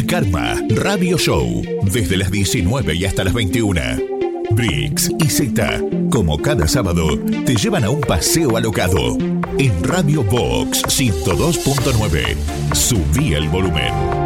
Karma Radio Show, desde las 19 y hasta las 21. Brix y Zeta, como cada sábado, te llevan a un paseo alocado. En Radio Box 102.9. Subí el volumen.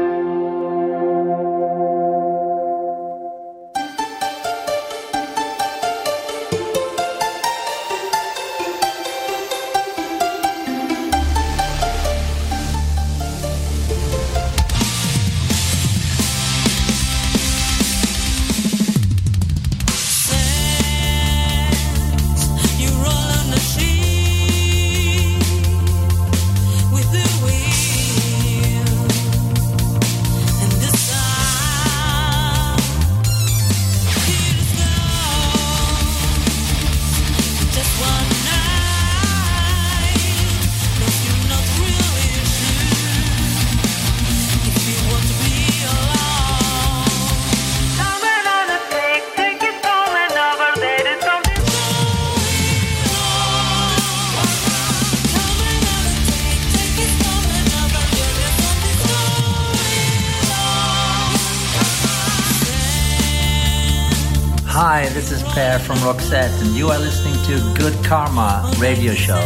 Hi, this is Per from Roxette, and you are listening to Good Karma Radio Show.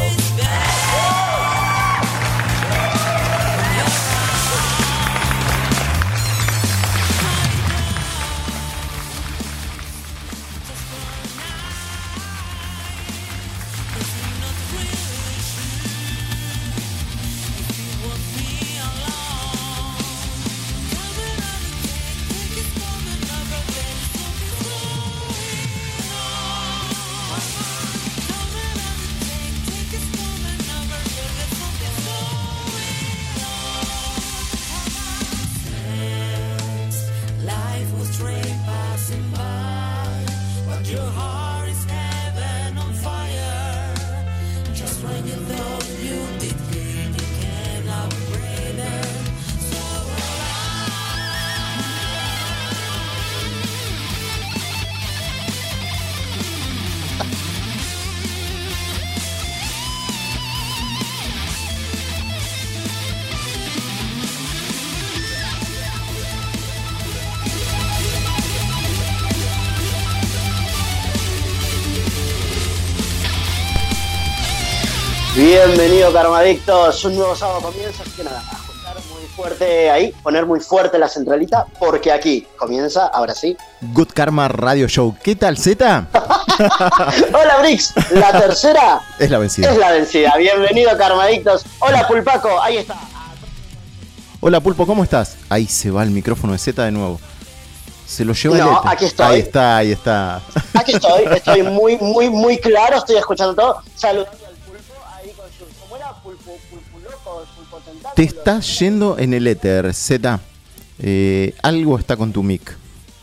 Bienvenido, Karmadictos. Un nuevo sábado comienza, así que nada, a juntar muy fuerte ahí, poner muy fuerte la centralita, porque aquí comienza, ahora sí, Good Karma Radio Show. ¿Qué tal, Zeta? Hola, Brix. La tercera es la vencida. Es la vencida. Bienvenido, Karmadictos. Hola, Pulpaco. Ahí está. Hola, Pulpo, ¿cómo estás? Ahí se va el micrófono de Zeta de nuevo. Se lo lleva el No, éter. aquí estoy. Ahí está. Aquí estoy muy claro, estoy escuchando todo. Saludando al Pulpo ahí con su... ¿Cómo era? Pulpo loco, Pulpo tentáculo. Te estás yendo en el éter, Zeta. Algo está con tu mic.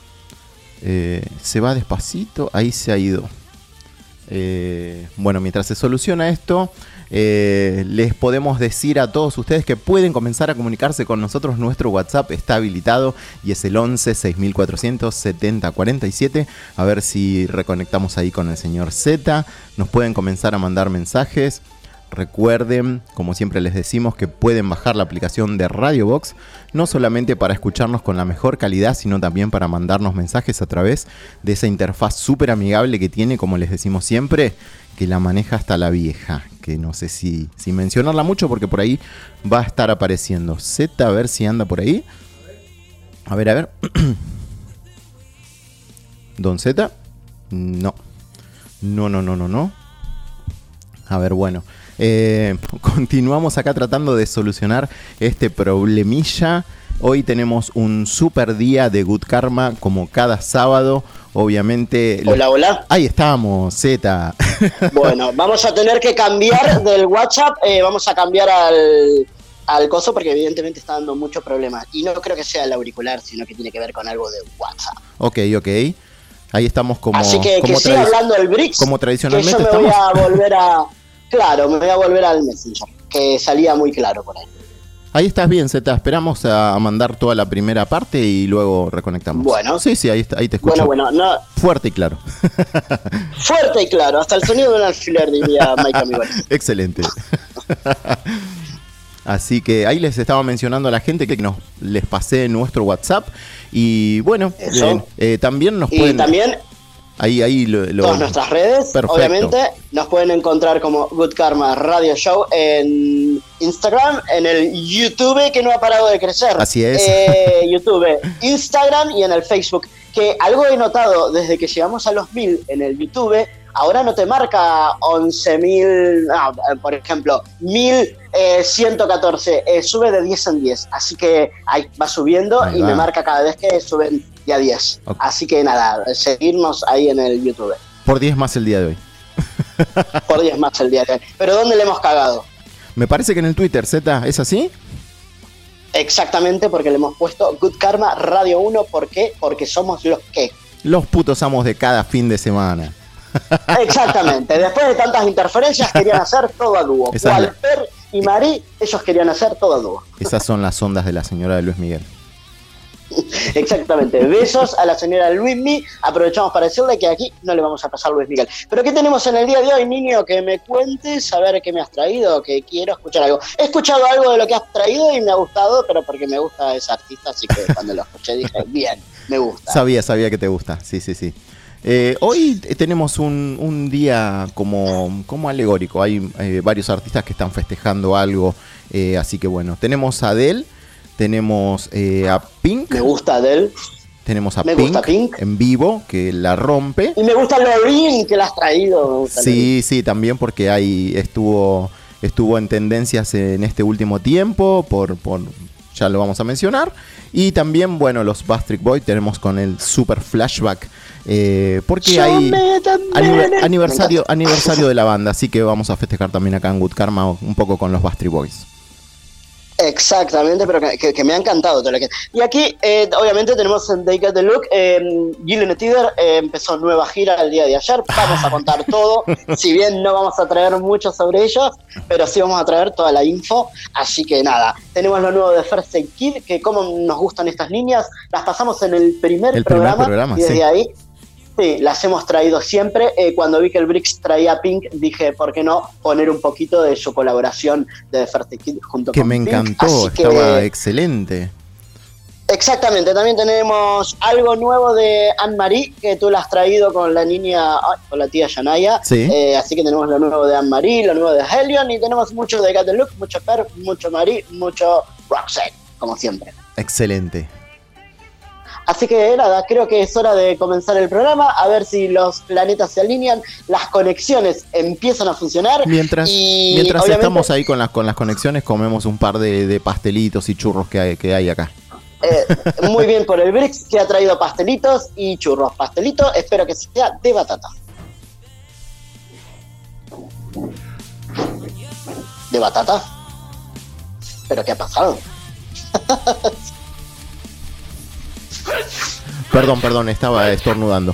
Se va despacito, ahí se ha ido. Bueno, mientras se soluciona esto, les podemos decir a todos ustedes que pueden comenzar a comunicarse con nosotros. Nuestro WhatsApp está habilitado y es el 11 6400 7047. A ver si reconectamos ahí con el señor Z. Nos pueden comenzar a mandar mensajes. Recuerden, como siempre les decimos, que pueden bajar la aplicación de Radio Box, no solamente para escucharnos con la mejor calidad, sino también para mandarnos mensajes a través de esa interfaz súper amigable que tiene, como les decimos siempre, que la maneja hasta la vieja, que no sé si mencionarla mucho porque por ahí va a estar apareciendo. Z, a ver si anda por ahí. A ver. Don Z. No. A ver, bueno. Continuamos acá tratando de solucionar este problemilla. Hoy tenemos un super día de Good Karma, como cada sábado. Obviamente. Hola. Ahí estamos, Z. Bueno, vamos a tener que cambiar del WhatsApp. Vamos a cambiar al coso porque evidentemente está dando muchos problemas. Y no creo que sea el auricular, sino que tiene que ver con algo de WhatsApp. Ok. Ahí estamos como. Así que siga hablando el Brix. Como tradicionalmente que yo estamos. Me voy a volver al Messenger, que salía muy claro por ahí. Ahí estás bien, Zeta. Esperamos a mandar toda la primera parte y luego reconectamos. Bueno. Sí, ahí te escucho. Bueno, no. Fuerte y claro. Fuerte y claro, hasta el sonido de un alfiler, diría Mike Amigos. Excelente. Así que ahí les estaba mencionando a la gente que les pasé nuestro WhatsApp. Y bueno, también nos pueden... También ahí todas nuestras redes, perfecto. Obviamente, nos pueden encontrar como Good Karma Radio Show en Instagram, en el YouTube, que no ha parado de crecer. Así es. YouTube, Instagram y en el Facebook. Que algo he notado desde que llegamos a los 1000 en el YouTube, ahora no te marca 11.000, por ejemplo, 1114, sube de 10 en 10, así que ahí va subiendo y me marca cada vez que suben de a 10. Okay. Así que nada, seguirnos ahí en el YouTube. Por 10 más el día de hoy. Por 10 más el día de hoy. ¿Pero dónde le hemos cagado? Me parece que en el Twitter, Z, ¿es así? Exactamente, porque le hemos puesto Good Karma Radio 1. ¿Por qué? Porque somos los que... Los putos amos de cada fin de semana. Exactamente. Después de tantas interferencias querían hacer todo a dúo. Walter y Marí, ellos querían hacer todo a dúo. Esas son las ondas de la señora de Luis Miguel. Exactamente. Besos a la señora Luismi. Aprovechamos para decirle que aquí no le vamos a pasar Luis Miguel. Pero ¿qué tenemos en el día de hoy, niño? Que me cuentes, a ver qué me has traído, que quiero escuchar algo. He escuchado algo de lo que has traído y me ha gustado, pero porque me gusta ese artista, así que cuando lo escuché dije, bien, me gusta. Sabía que te gusta, sí. Hoy tenemos un día como alegórico. Hay varios artistas que están festejando algo, así que bueno, tenemos a Adele. Tenemos a Pink. Me gusta Adele. Tenemos a Pink en vivo, que la rompe. Y me gusta Loreen, que la has traído. Sí, también porque estuvo en tendencias en este último tiempo, ya lo vamos a mencionar. Y también, bueno, los Backstreet Boys tenemos con el super flashback, porque hay aniversario de la banda, así que vamos a festejar también acá en Good Karma un poco con los Backstreet Boys. Exactamente, pero que me ha encantado todo lo que... Y aquí, obviamente, tenemos en They Got The Look, Gillian Tider empezó nueva gira el día de ayer, vamos a contar todo, si bien no vamos a traer mucho sobre ellos, pero sí vamos a traer toda la info, así que nada, tenemos lo nuevo de First Aid Kid, que como nos gustan estas niñas, las pasamos en el primer programa y desde ahí... Sí, las hemos traído siempre. Cuando vi que el Brix traía a Pink, dije, ¿por qué no poner un poquito de su colaboración de First Aid Kid junto con Pink? Que me encantó, estaba excelente. Exactamente, también tenemos algo nuevo de Anne-Marie, que tú la has traído con la niña, con la tía Yanaya. Sí. Así que tenemos lo nuevo de Anne-Marie, lo nuevo de Helion, y tenemos mucho de Got The Look, mucho Per, mucho Marie, mucho Roxette, como siempre. Excelente. Así que nada, creo que es hora de comenzar el programa, a ver si los planetas se alinean, las conexiones empiezan a funcionar. Mientras estamos ahí con las conexiones, comemos un par de pastelitos y churros que hay acá. Muy bien por el Brix, que ha traído pastelitos y churros. Pastelito, espero que sea de batata. ¿De batata? ¿Pero qué ha pasado? Perdón, estaba estornudando.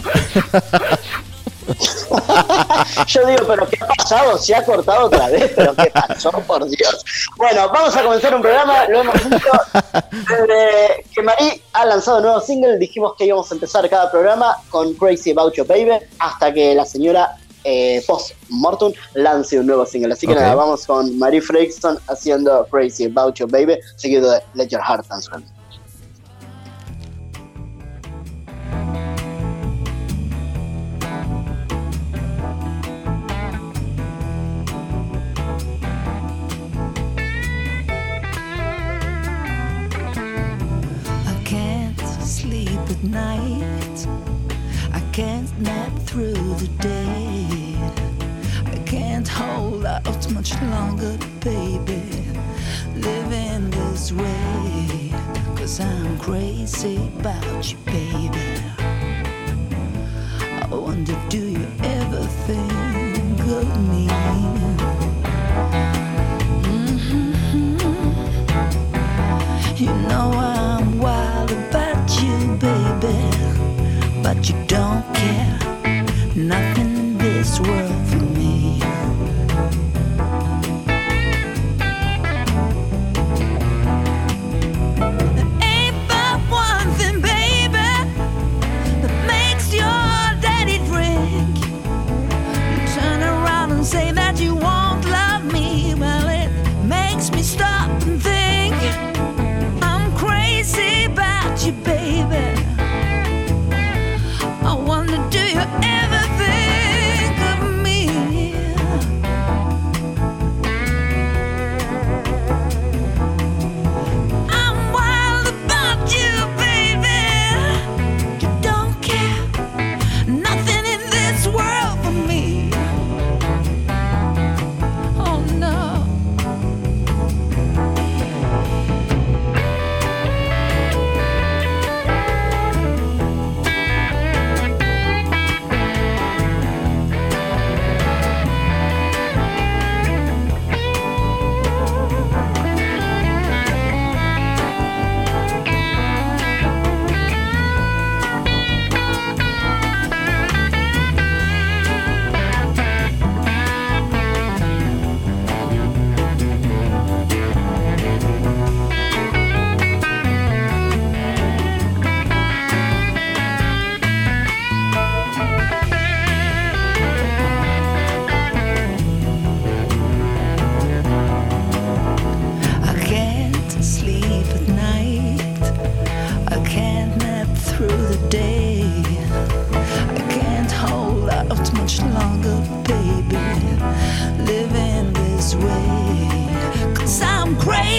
Yo digo, ¿pero qué ha pasado? Se ha cortado otra vez, ¿pero qué pasó? Por Dios. Bueno, vamos a comenzar un programa, lo hemos visto. Desde que Marie ha lanzado un nuevo single, dijimos que íbamos a empezar cada programa con Crazy About You Baby, hasta que la señora post-mortem lance un nuevo single. Así que nada, vamos con Marie Fredriksson haciendo Crazy About You Baby, seguido de Let Your Heart Dance With Me. Night, I can't nap through the day. I can't hold out much longer, baby, living this way. 'Cause I'm crazy about you, baby. I wonder, do you ever think of me? You know I'm wild about you, baby, but you don't care nothing in this world for me. There ain't but one thing, baby, that makes your daddy drink. You turn around and say that you want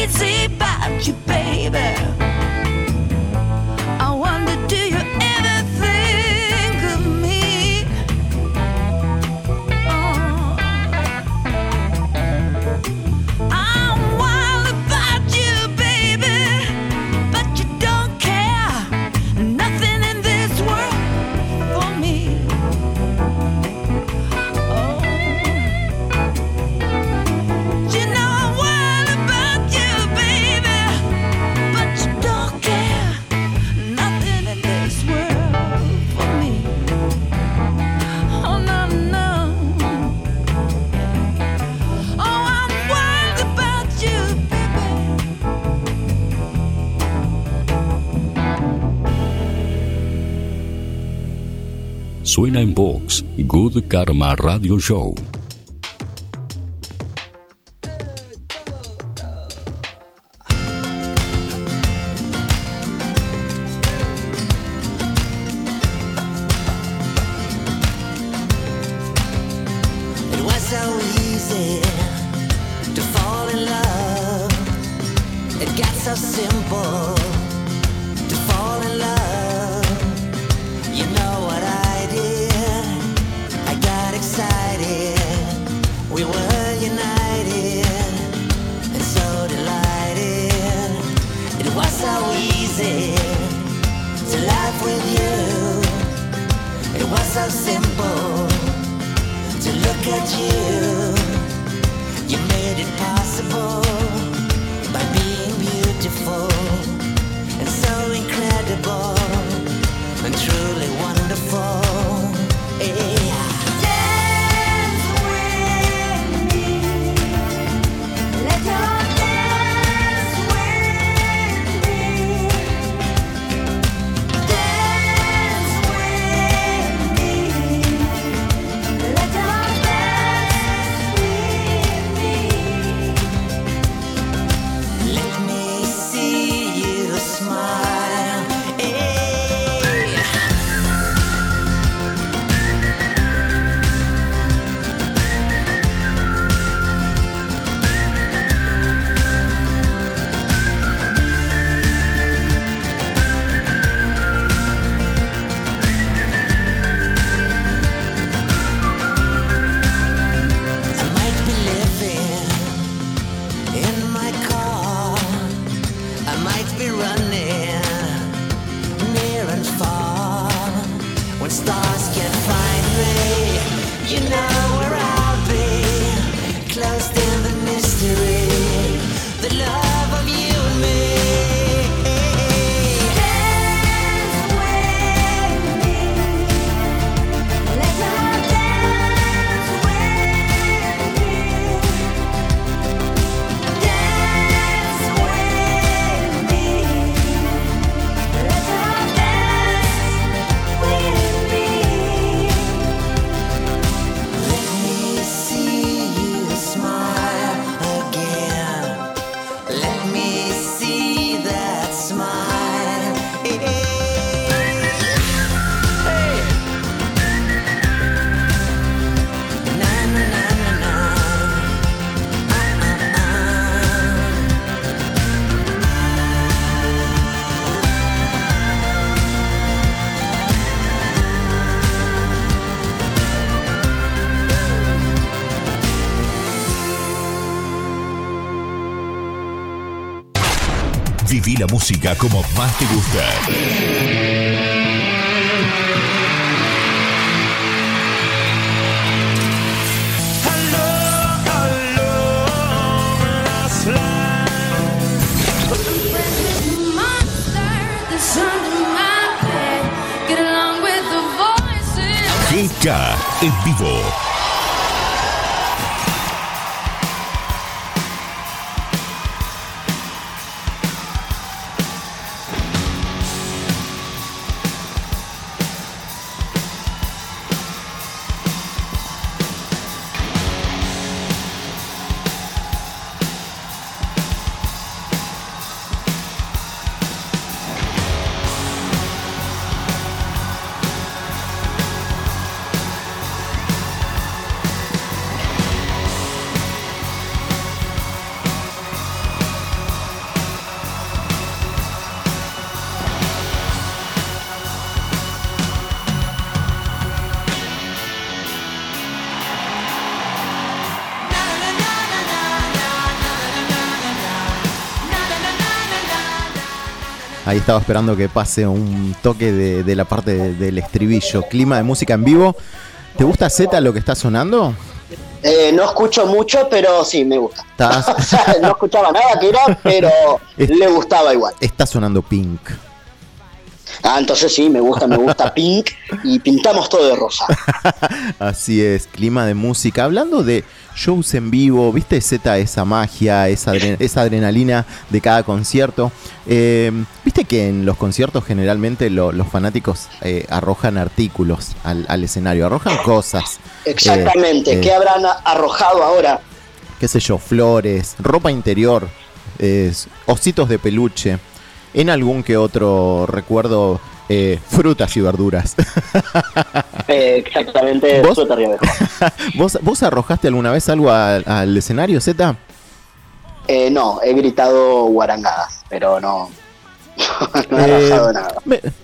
crazy about you, baby. I wonder, do you ever think of me? Oh. I'm wild about you, baby, but you don't care. Nothing in this world for me. Oh. You know I'm wild about you, baby, but you don't care. Nothing in this world for me. Oh no, no. Oh, I'm wild about you, baby. Suena en Vox, Good Karma Radio Show. It was so easy to fall in love. It got so simple to fall in love. You know what I did? I got excited. We were united and so delighted. It was so easy to laugh with you. It was so simple to look at you. You made it possible by being beautiful and so incredible and truly wonderful. Yeah. Dance with me. Let your dance with me. Dance with me. Let your dance with me. Let me see you smile. Hey. I might be living in my car. I might be running near and far. When stars can't find me, you know where I'll be. Closed in the mystery, the love of you and me. Dance with me. Let your dance with me. Dance with me. Let your dance with me. Let me see you smile again. Let me see that smile. Hey. Na na na na na. Viví la música como más te gusta. GK en vivo. Ahí estaba esperando que pase un toque de la parte del estribillo. Clima de música en vivo. ¿Te gusta Zeta lo que está sonando? No escucho mucho, pero sí, me gusta. ¿Estás? O sea, no escuchaba nada que era, pero le gustaba igual. Está sonando Pink. Entonces sí, me gusta Pink y pintamos todo de rosa. Así es, clima de música. Hablando de shows en vivo, ¿viste Zeta esa magia, esa adrenalina de cada concierto? ¿Viste que en los conciertos generalmente los fanáticos arrojan artículos al escenario, arrojan cosas? Exactamente, ¿qué habrán arrojado ahora? Qué sé yo, flores, ropa interior, ositos de peluche. En algún que otro recuerdo, frutas y verduras. Exactamente, fruta y verduras. ¿Vos arrojaste alguna vez algo al escenario, Zeta? No, he gritado guarangadas, pero no he arrojado nada.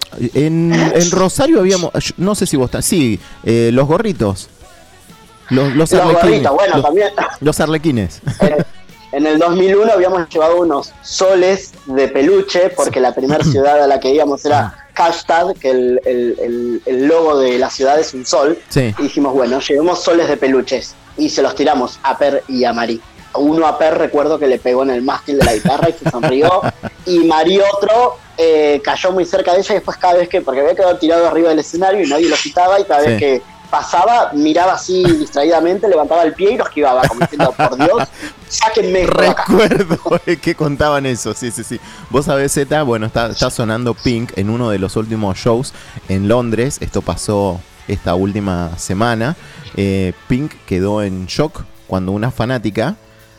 En Rosario habíamos, no sé si vos estás, sí, los gorritos. Los arlequines. Bueno, también. Los arlequines. En el 2001 habíamos llevado unos soles de peluche, porque la primera ciudad a la que íbamos era Hashtag, que el logo de la ciudad es un sol. Sí. Y dijimos, bueno, llevemos soles de peluches. Y se los tiramos a Per y a Mari. Uno a Per recuerdo que le pegó en el mástil de la guitarra y se sonrió. Y Mari otro cayó muy cerca de ella y después cada vez que, porque había quedado tirado arriba del escenario y nadie lo quitaba, y cada vez que pasaba, miraba así distraídamente, levantaba el pie y lo esquivaba, como diciendo, por Dios, sáquenme de acá. Recuerdo que contaban eso, sí. Vos sabés, Zeta, bueno, está sonando Pink en uno de los últimos shows en Londres. Esto pasó esta última semana. Pink quedó en shock cuando una fanática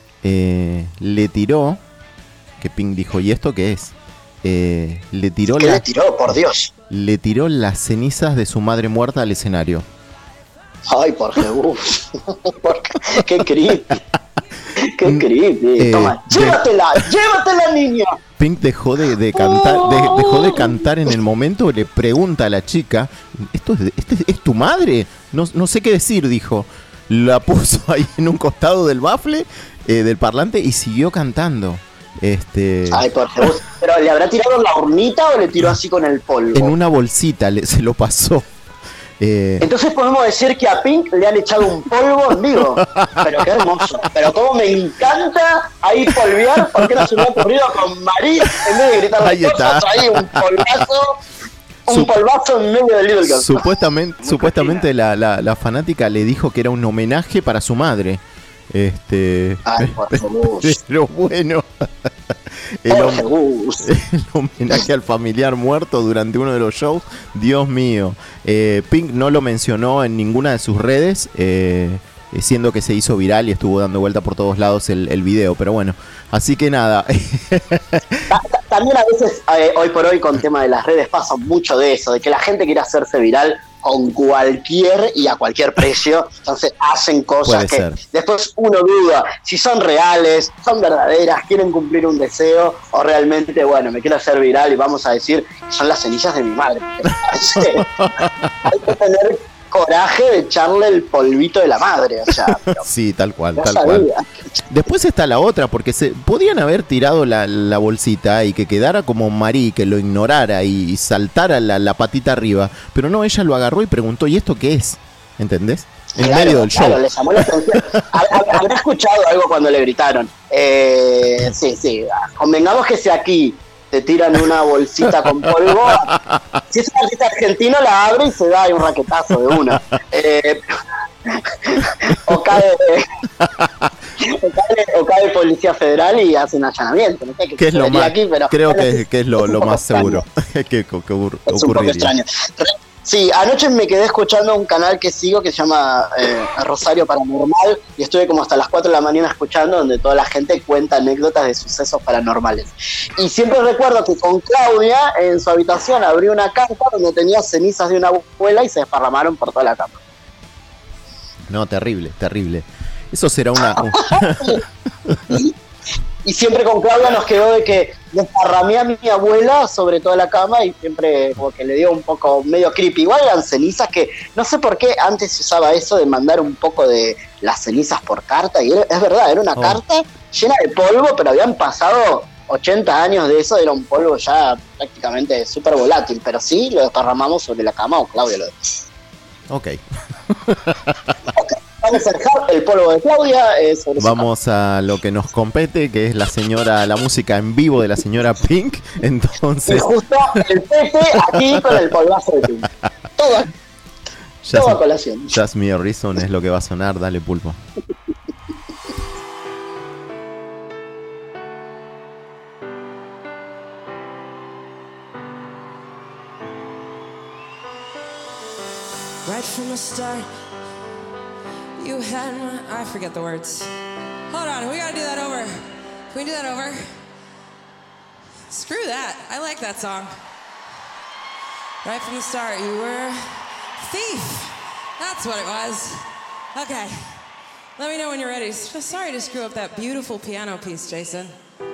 le tiró, que Pink dijo, ¿y esto qué es? Le tiró ¿Qué le tiró, por Dios? Le tiró las cenizas de su madre muerta al escenario. Ay, por Jesús. Qué creepy. Qué creepy. Toma, llévatela, niña. Pink dejó de cantar, dejó de cantar en el momento. Le pregunta a la chica, ¿esto es tu madre? No sé qué decir, dijo. La puso ahí en un costado del bafle, del parlante, y siguió cantando. Ay, por Jesús. ¿Pero le habrá tirado la urnita o le tiró así con el polvo? En una bolsita se lo pasó. Entonces podemos decir que a Pink le han echado un polvo en vivo. Pero qué hermoso. Pero cómo me encanta ahí polvear. ¿Por qué no se me ha ocurrido con Mari en vez de gritar ahí cosas? Ahí un polvazo en medio del Little Girl. Supuestamente la fanática le dijo que era un homenaje para su madre. Ay, por favor. Pero bueno, el homenaje al familiar muerto durante uno de los shows, Dios mío. Pink no lo mencionó en ninguna de sus redes, siendo que se hizo viral y estuvo dando vuelta por todos lados el video, pero bueno, así que nada. También a veces, hoy por hoy, con tema de las redes, pasa mucho de eso, de que la gente quiere hacerse viral con cualquier y a cualquier precio. Entonces hacen cosas que después uno duda si son reales, son verdaderas, quieren cumplir un deseo, o realmente, bueno, me quiero hacer viral y vamos a decir que son las cenizas de mi madre. Hay que tener coraje de echarle el polvito de la madre, o sea. Sí, tal cual. Después está la otra, porque podían haber tirado la bolsita y que quedara como Mari, que lo ignorara y saltara la patita arriba, pero no, ella lo agarró y preguntó, ¿y esto qué es? ¿Entendés? En medio del show. Le llamó la atención. ¿Habrá escuchado algo cuando le gritaron? Sí. Convengamos que si aquí te tiran una bolsita con polvo, si es una bolsita argentina, la abre y se da un raquetazo de una. O cae Policía Federal y hace un allanamiento. No sé qué es lo más, aquí, pero creo que es lo más seguro que ocurriría. Es un poco extraño. Sí, anoche me quedé escuchando un canal que sigo que se llama Rosario Paranormal, y estuve como hasta las 4 de la mañana escuchando, donde toda la gente cuenta anécdotas de sucesos paranormales. Y siempre recuerdo que con Claudia en su habitación abrió una carta donde tenía cenizas de una abuela y se desparramaron por toda la cama. No, terrible. Eso será una... Y siempre con Claudia nos quedó de que desparramé a mi abuela sobre toda la cama y siempre como que le dio un poco medio creepy. Igual eran cenizas que no sé por qué antes se usaba eso de mandar un poco de las cenizas por carta, y es verdad, era una carta llena de polvo, pero habían pasado 80 años de eso, era un polvo ya prácticamente súper volátil, pero sí lo desparramamos sobre la cama, o Claudia lo dejó. Ok. Vamos a dejar el polvo de Claudia sobre su Vamos a lo que nos compete, que es la música en vivo de la señora Pink. cama. Y Entonces, justo el Pepe aquí con el polvazo de Pink. Todo a colación. Just Me a Reason es lo que va a sonar. Dale, Pulpo. Right from the start, you had my... I forget the words. Hold on, we gotta do that over. Can we do that over? Screw that. I like that song. Right from the start, you were a thief. That's what it was. Okay. Let me know when you're ready. Sorry to screw up that beautiful piano piece, Jason.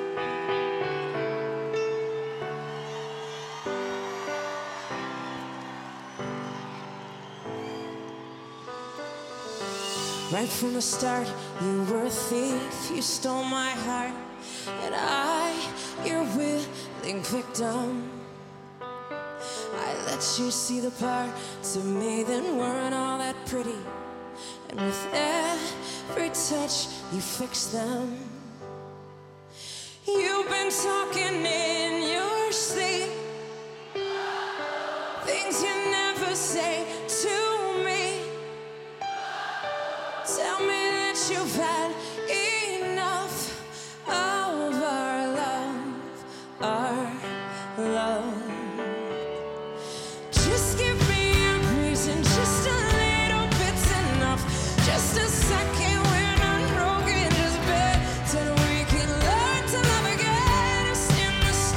Right from the start, you were a thief. You stole my heart, and I, your willing victim. I let you see the parts of me that weren't all that pretty, and with every touch, you fixed them. You've been talking in your sleep, things you never say to me. Tell me that you've had enough of our love. Just give me a reason, just a little bit's enough. Just a second, we're not broken, just better we can learn to love again. It's in the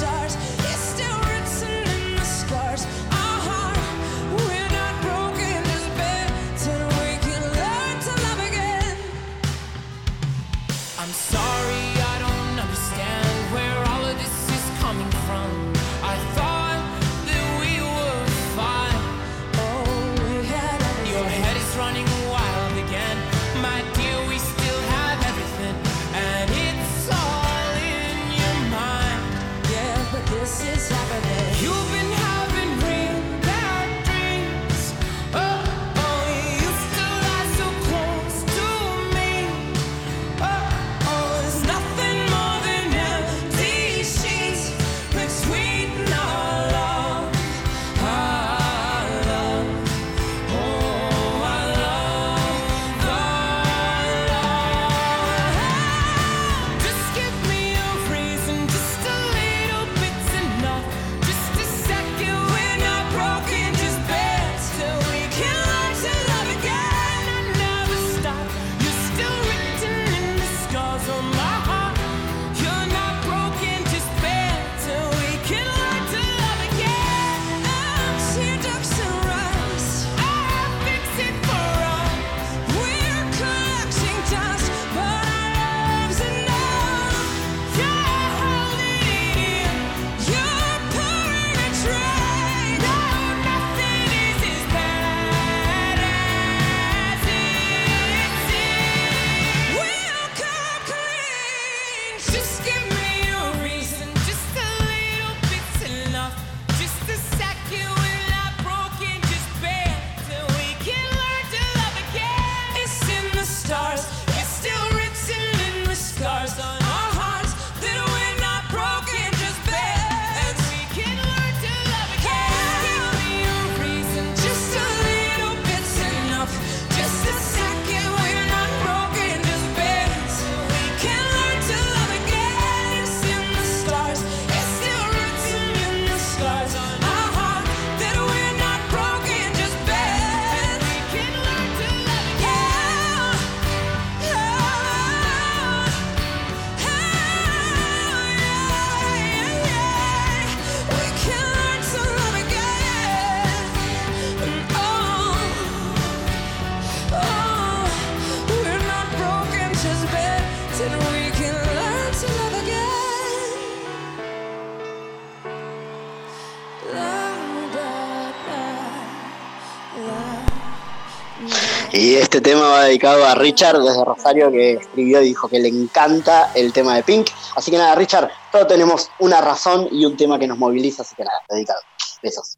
Y este tema va dedicado a Richard desde Rosario, que escribió y dijo que le encanta el tema de Pink. Así que nada, Richard, todos tenemos una razón y un tema que nos moviliza, así que nada, dedicado. Besos.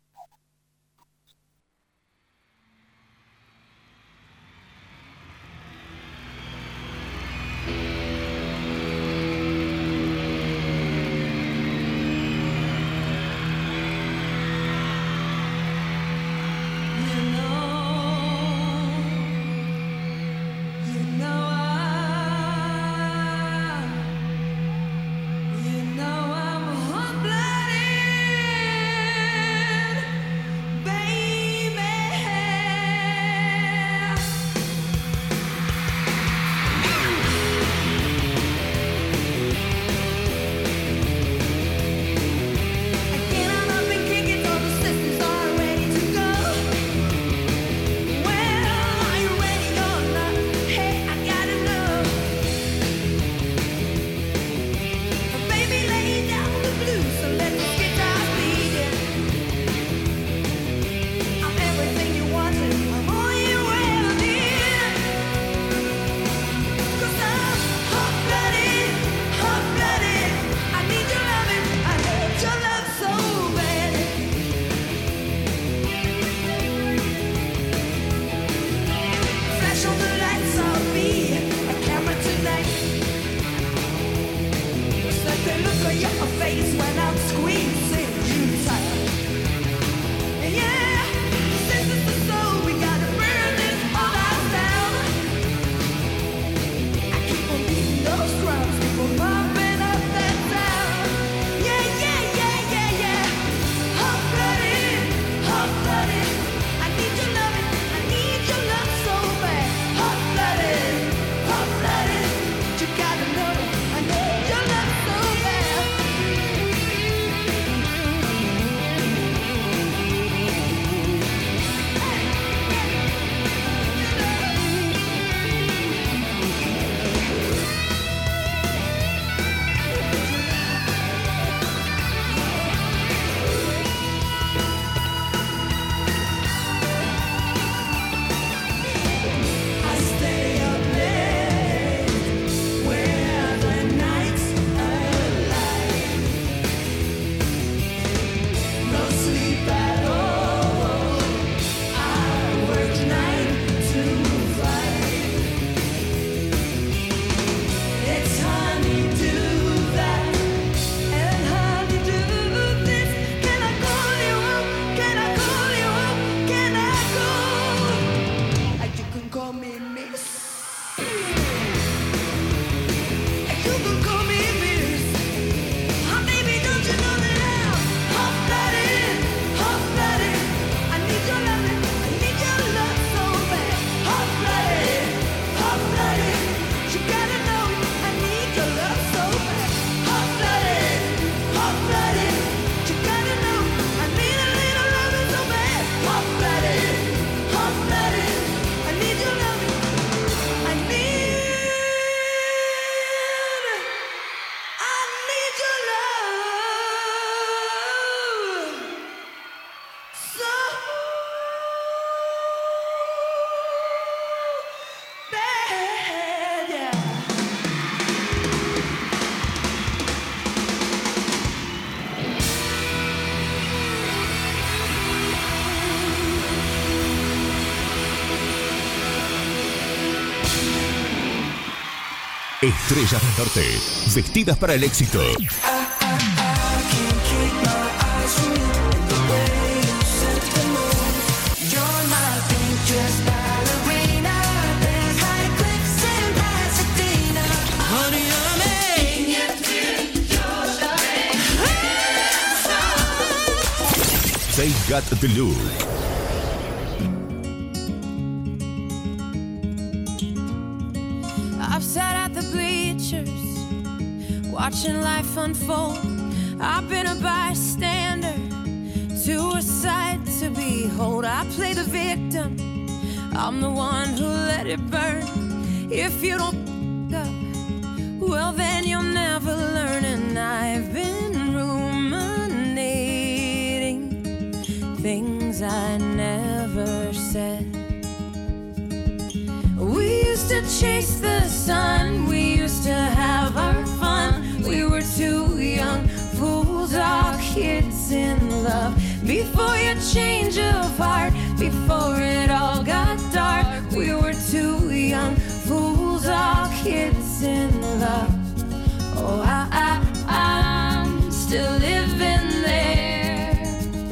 Estrellas del Norte, vestidas para el éxito. They got the look. I've sat at the bleachers, watching life unfold. I've been a bystander to a sight to behold. I play the victim, I'm the one who let it burn. If you don't pick up, well then you'll never learn. And I've been ruminating things I never said. chase the sun. We used to have our fun. We were too young, fools, all kids in love. Before your change of heart, before it all got dark, we were too young, fools, all kids in love. Oh, I'm still living there.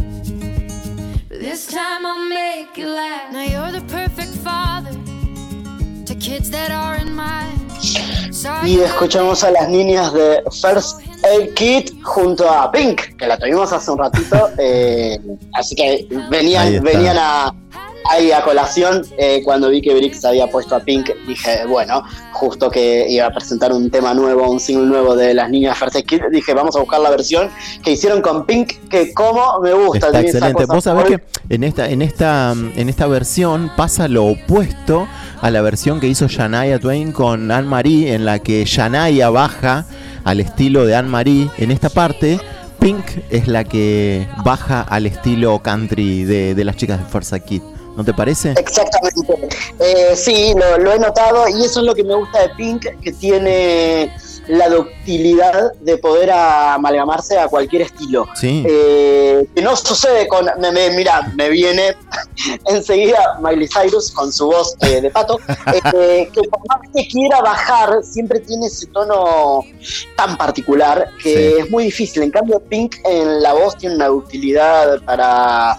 But this time I'll make you laugh. Now you're the perfect father to kids that are in mine. Y escuchamos a las niñas de First Aid Kit junto a Pink, que la tuvimos hace un ratito, así que venían ahí a colación. Cuando vi que Brix había puesto a Pink, dije, bueno, justo que iba a presentar un tema nuevo, un single nuevo de las niñas de First Aid Kit, dije, vamos a buscar la versión que hicieron con Pink, que como me gusta. Está excelente. Vos sabés que en esta versión pasa lo opuesto a la versión que hizo Shania Twain con Anne-Marie, en la que Shania baja al estilo de Anne-Marie. En esta parte, Pink es la que baja al estilo country de las chicas de First Aid Kit. ¿No te parece? Exactamente. Sí, lo he notado, y eso es lo que me gusta de Pink, que tiene la ductilidad de poder amalgamarse a cualquier estilo. Sí. Que no sucede con... Mira, me viene enseguida Miley Cyrus con su voz de pato, que por más que quiera bajar, siempre tiene ese tono tan particular que es muy difícil. En cambio, Pink en la voz tiene una ductilidad para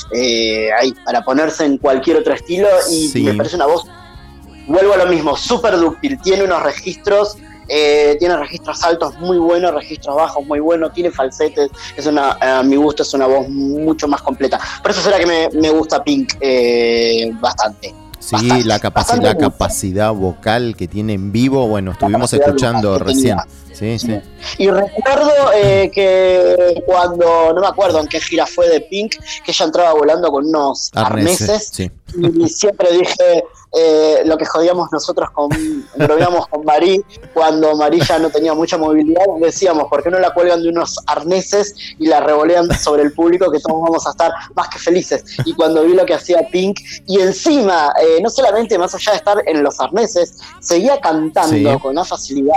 ponerse en cualquier otro estilo, y me parece una voz, vuelvo a lo mismo, súper dúctil. Tiene unos registros, tiene registros altos muy buenos, registros bajos muy buenos, tiene falsetes. A mi gusto es una voz mucho más completa. Por eso será que me gusta Pink bastante. Sí, la capacidad vocal que tiene en vivo, bueno, estuvimos escuchando recién. Sí. Y recuerdo que cuando, no me acuerdo en qué gira fue de Pink, que ella entraba volando con unos arneses. Sí. Y siempre dije, lo que jodíamos nosotros bromeamos con Marí, cuando Marí ya no tenía mucha movilidad, decíamos, ¿por qué no la cuelgan de unos arneses y la revolean sobre el público, que todos vamos a estar más que felices? Y cuando vi lo que hacía Pink, y encima, no solamente más allá de estar en los arneses, seguía cantando con una facilidad,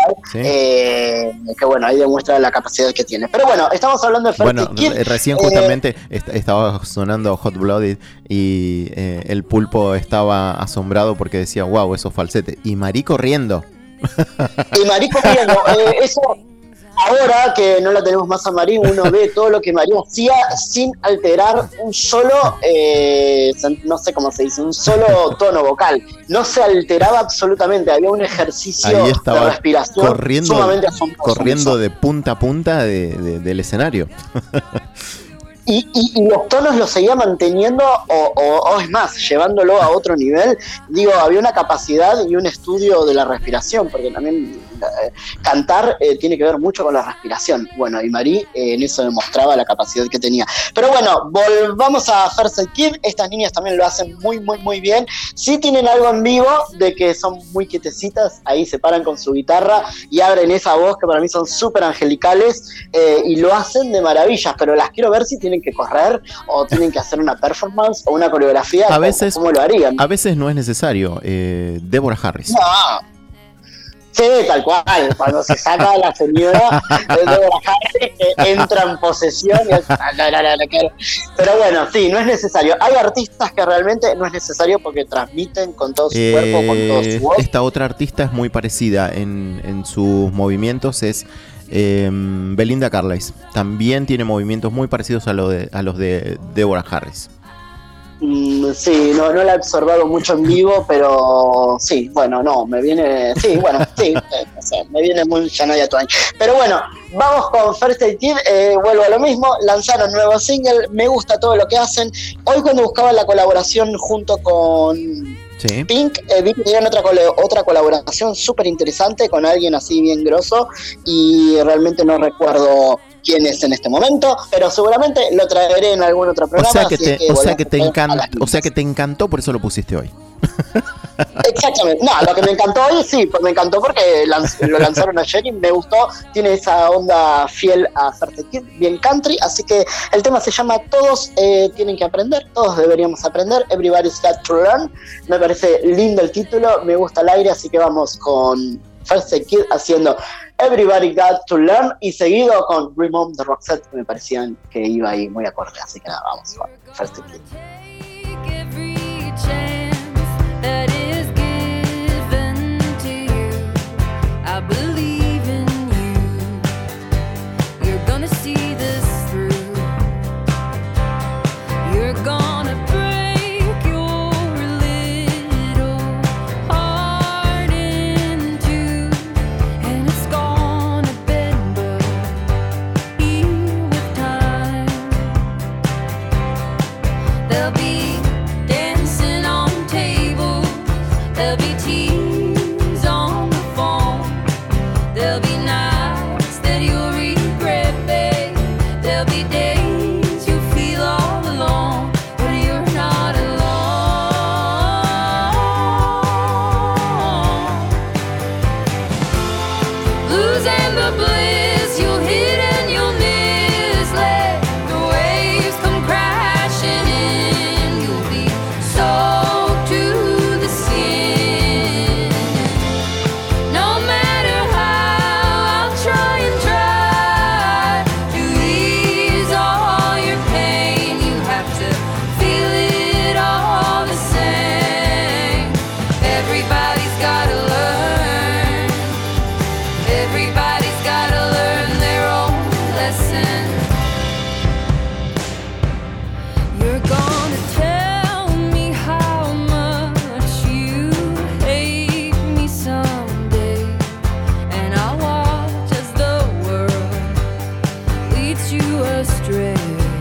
que bueno, ahí demuestra la capacidad que tiene. Pero bueno, estamos hablando de First Aid Kit. Recién justamente estaba sonando Hot Blooded, y el pulpo estaba asombrado porque decía, wow, esos falsetes. Y Marí corriendo. Eso, ahora que no la tenemos más a Marí, uno ve todo lo que Marí hacía sin alterar un solo, no sé cómo se dice, un solo tono vocal. No se alteraba absolutamente, había un ejercicio de respiración sumamente asombroso. Corriendo de punta a punta del escenario. Y los tonos los seguía manteniendo, o es más, llevándolo a otro nivel. Digo, había una capacidad y un estudio de la respiración, porque también cantar tiene que ver mucho con la respiración. Bueno, y Marí en eso demostraba la capacidad que tenía. Pero bueno, volvamos a First Aid Kit. Estas niñas también lo hacen muy, muy, muy bien. Sí tienen algo en vivo de que son muy quietecitas, ahí se paran con su guitarra y abren esa voz, que para mí son súper angelicales, y lo hacen de maravillas, pero las quiero ver si tienen que correr o tienen que hacer una performance o una coreografía. A veces, ¿cómo lo harían? A veces no es necesario. Deborah Harris. No. Sí, tal cual. Cuando se saca a la señora Deborah Harris, entra en posesión. Pero bueno, sí, no es necesario. Hay artistas que realmente no es necesario porque transmiten con todo su cuerpo, con todo su voz. Esta otra artista es muy parecida en sus movimientos, es Belinda Carlisle. También tiene movimientos muy parecidos a los de Deborah Harris. Sí, no la he observado mucho en vivo, pero sí, bueno, no, me viene, sí, bueno, sí, no sé, me viene muy Shania Twain. Pero bueno, vamos con First Aid Kit, vuelvo a lo mismo, lanzaron nuevo single, me gusta todo lo que hacen. Hoy cuando buscaba la colaboración junto con Pink, vi que tenían otra colaboración súper interesante con alguien así bien grosso, y realmente no recuerdo quién es en este momento, pero seguramente lo traeré en algún otro programa. O sea que te encantó, por eso lo pusiste hoy. Exactamente. No, lo que me encantó hoy sí, pues me encantó porque lo lanzaron ayer y me gustó. Tiene esa onda fiel a First Kid, bien country. Así que el tema se llama Todos tienen que aprender, todos deberíamos aprender. Everybody's Got to Learn. Me parece lindo el título, me gusta el aire, así que vamos con First Kid haciendo Everybody Got to Learn y seguido con Dream On de Roxette, que me parecían que iba ahí muy acorde. Así que nada, vamos con First Kid. That is given to you. I believe in you. You're gonna see this through. You're gonna break your little heart in two, and it's gonna bend but heal with time. There'll be dancing on tables. There'll be tears on the phone. There'll be nights that you'll regret, babe. There'll be days you feel all alone, but you're not alone. Losing the bliss, you'll hit and you'll miss. Let the waves come crashing in. You'll be soaked to the skin. No matter how I'll try and try to ease all your pain, you have to feel it all the same. Everybody's gotta learn. Everybody's gotta learn their own lesson. You're gonna tell me how much you hate me someday, and I'll watch as the world leads you astray.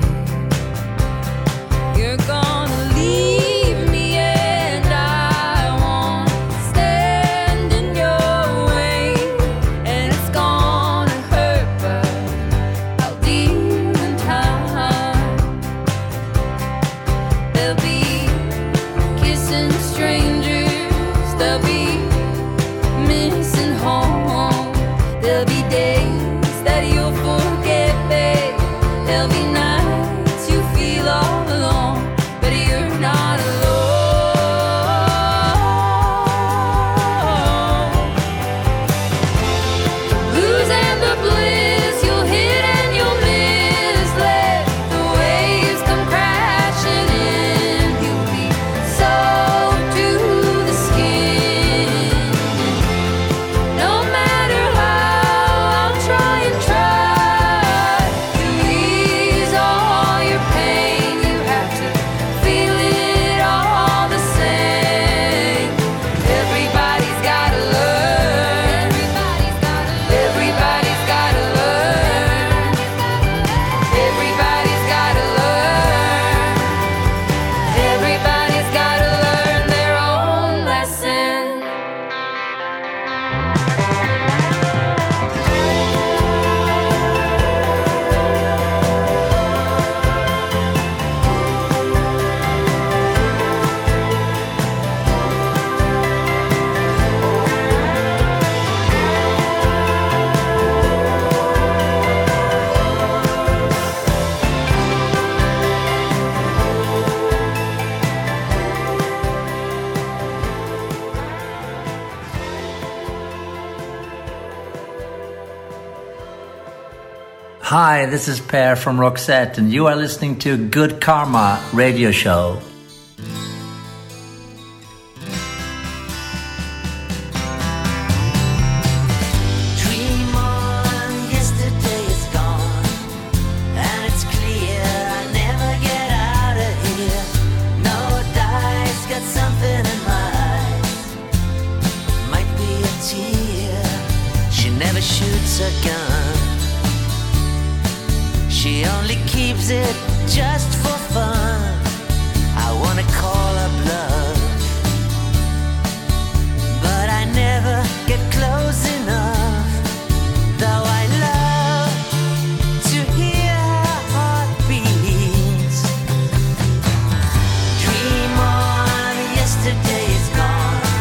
You're gonna leave me and I won't stand in your way, and it's gonna hurt, but I'll deal in time. There'll be kissing strangers, there'll be missing home. There'll be days that you'll forget, babe. There'll be nights you feel all alone, but you're not alone. Losing the bliss, you'll hit and you'll miss. Let the waves come crashing in. You'll be soaked to the skin. No matter how I'll try and try to ease all your pain, you have to feel it all the same. Everybody's gotta learn. Everybody's gotta learn. Everybody's gotta learn. Everybody's gotta learn their own lesson. Hi, this is Per from Roxette, and you are listening to Good Karma Radio Show. Dream on, yesterday is gone, and it's clear I never get out of here. No dice, got something in my eyes, might be a tear. She never shoots a gun, she only keeps it just for fun. I wanna call her bluff, but I never get close enough. Though I love to hear her heartbeats. Dream on, yesterday is gone,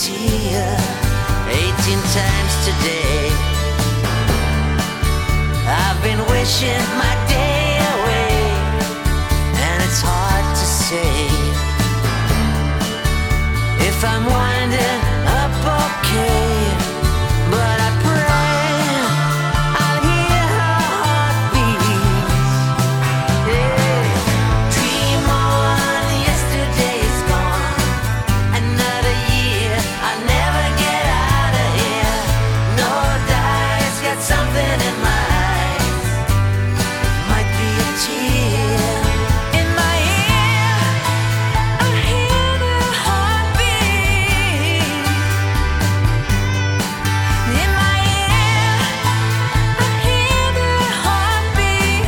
tear 18 times today. I've been wishing my day away, and it's hard to say if I'm winding up okay, but I pray I'll hear her heartbeat. Yeah. Dream on, yesterday is gone. Another year, I'll never get out of here. No dice, got something in my eyes. Might be a tear in my ear. I hear the heartbeat. In my ear, I hear the heartbeat.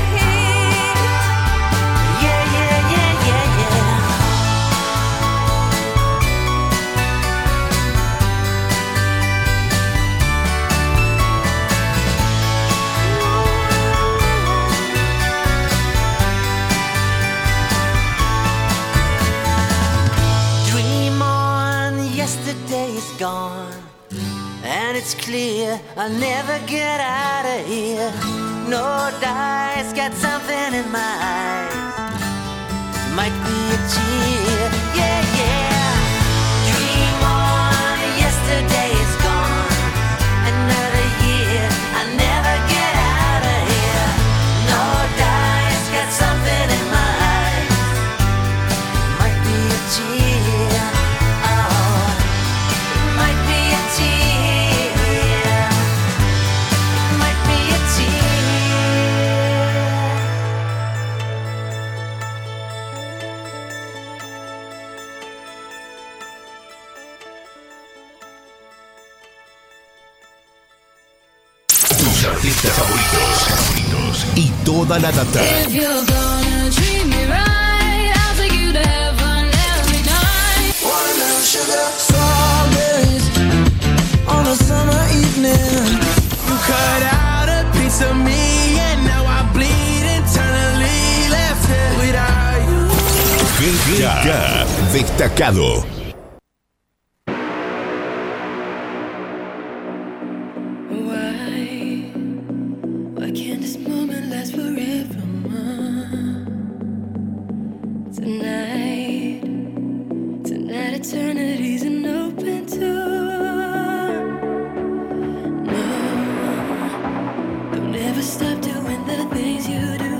Yeah, yeah, yeah, yeah, yeah. Dream on, yesterday is gone, and it's clear I'll never get out of here. No dice, got something in my eyes. Might be a tear, yeah, yeah. Dream on, yesterday is gone. Another year, I'll never get out of here. No dice, got something in my eyes. Might be a tear, oh, it might be a tear, it might be a tear. Tus artistas favoritos y toda la data. If you're gonna treat me right, I'll take you to heaven every night. Watermelon sugar, strawberries on a summer evening. You cut out a piece of me, and now I bleed internally. Left it without you. GK destacado. Why can't this moment last forever? Tonight eternity's an open door. No, don't ever stop doing the things you do.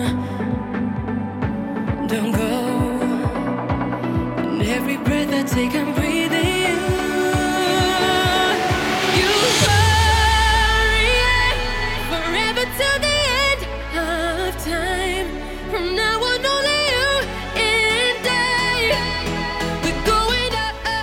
Don't go. And every breath I take, I'm breathing you. You hurry forever till the end of time. From now on, only you and I. We're going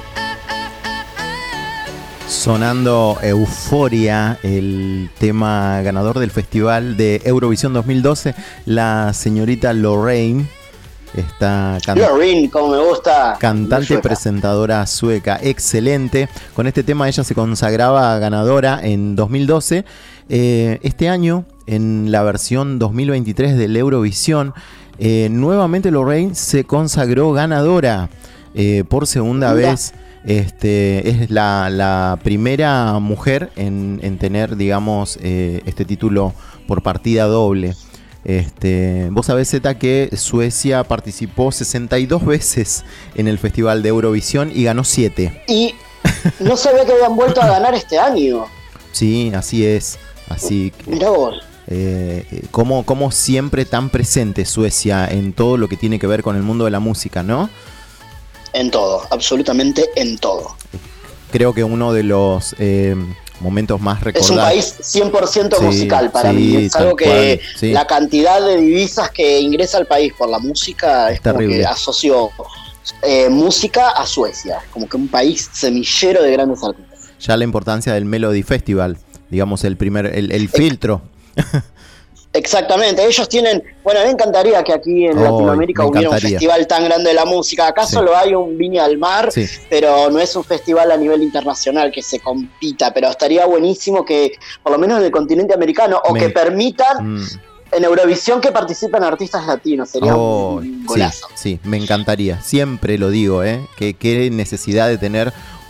up. Sonando Euforia, el tema ganador del Festival de Eurovisión 2012, la señorita Lorraine, esta Lorraine, como me gusta. cantante sueca. presentadora sueca, excelente. Con este tema ella se consagraba ganadora en 2012. Este año, en la versión 2023 del Eurovisión, nuevamente Lorraine se consagró ganadora por segunda Mira. vez. Es la primera mujer en tener, digamos, este título por partida doble. Vos sabés, Zeta, que Suecia participó 62 veces en el Festival de Eurovisión y ganó 7. Y no sabía que habían vuelto a ganar este año. Sí, así es. Así que, Mirá vos. como siempre tan presente Suecia en todo lo que tiene que ver con el mundo de la música, ¿no? En todo, absolutamente en todo. Creo que uno de los momentos más Es recordados. un país 100% Sí, musical para sí, mí. Es tal algo que cual, sí. la cantidad de divisas que ingresa al país por la música Es es como terrible. que asocio música a Suecia. Es como que un país semillero de grandes artistas. Ya la importancia del Melody Festival, digamos, el filtro. Exactamente, ellos tienen, bueno, a mí me encantaría que aquí en Latinoamérica me hubiera un encantaría. festival tan grande de la música. Acá Sí. solo hay un Viña del Mar, Sí. pero no es un festival a nivel internacional que se compita, pero estaría buenísimo que, por lo menos en el continente americano, o que permitan en Eurovisión que participen artistas latinos, sería un Sí, golazo. sí, me encantaría. Siempre lo digo, ¿eh? Qué necesidad de tener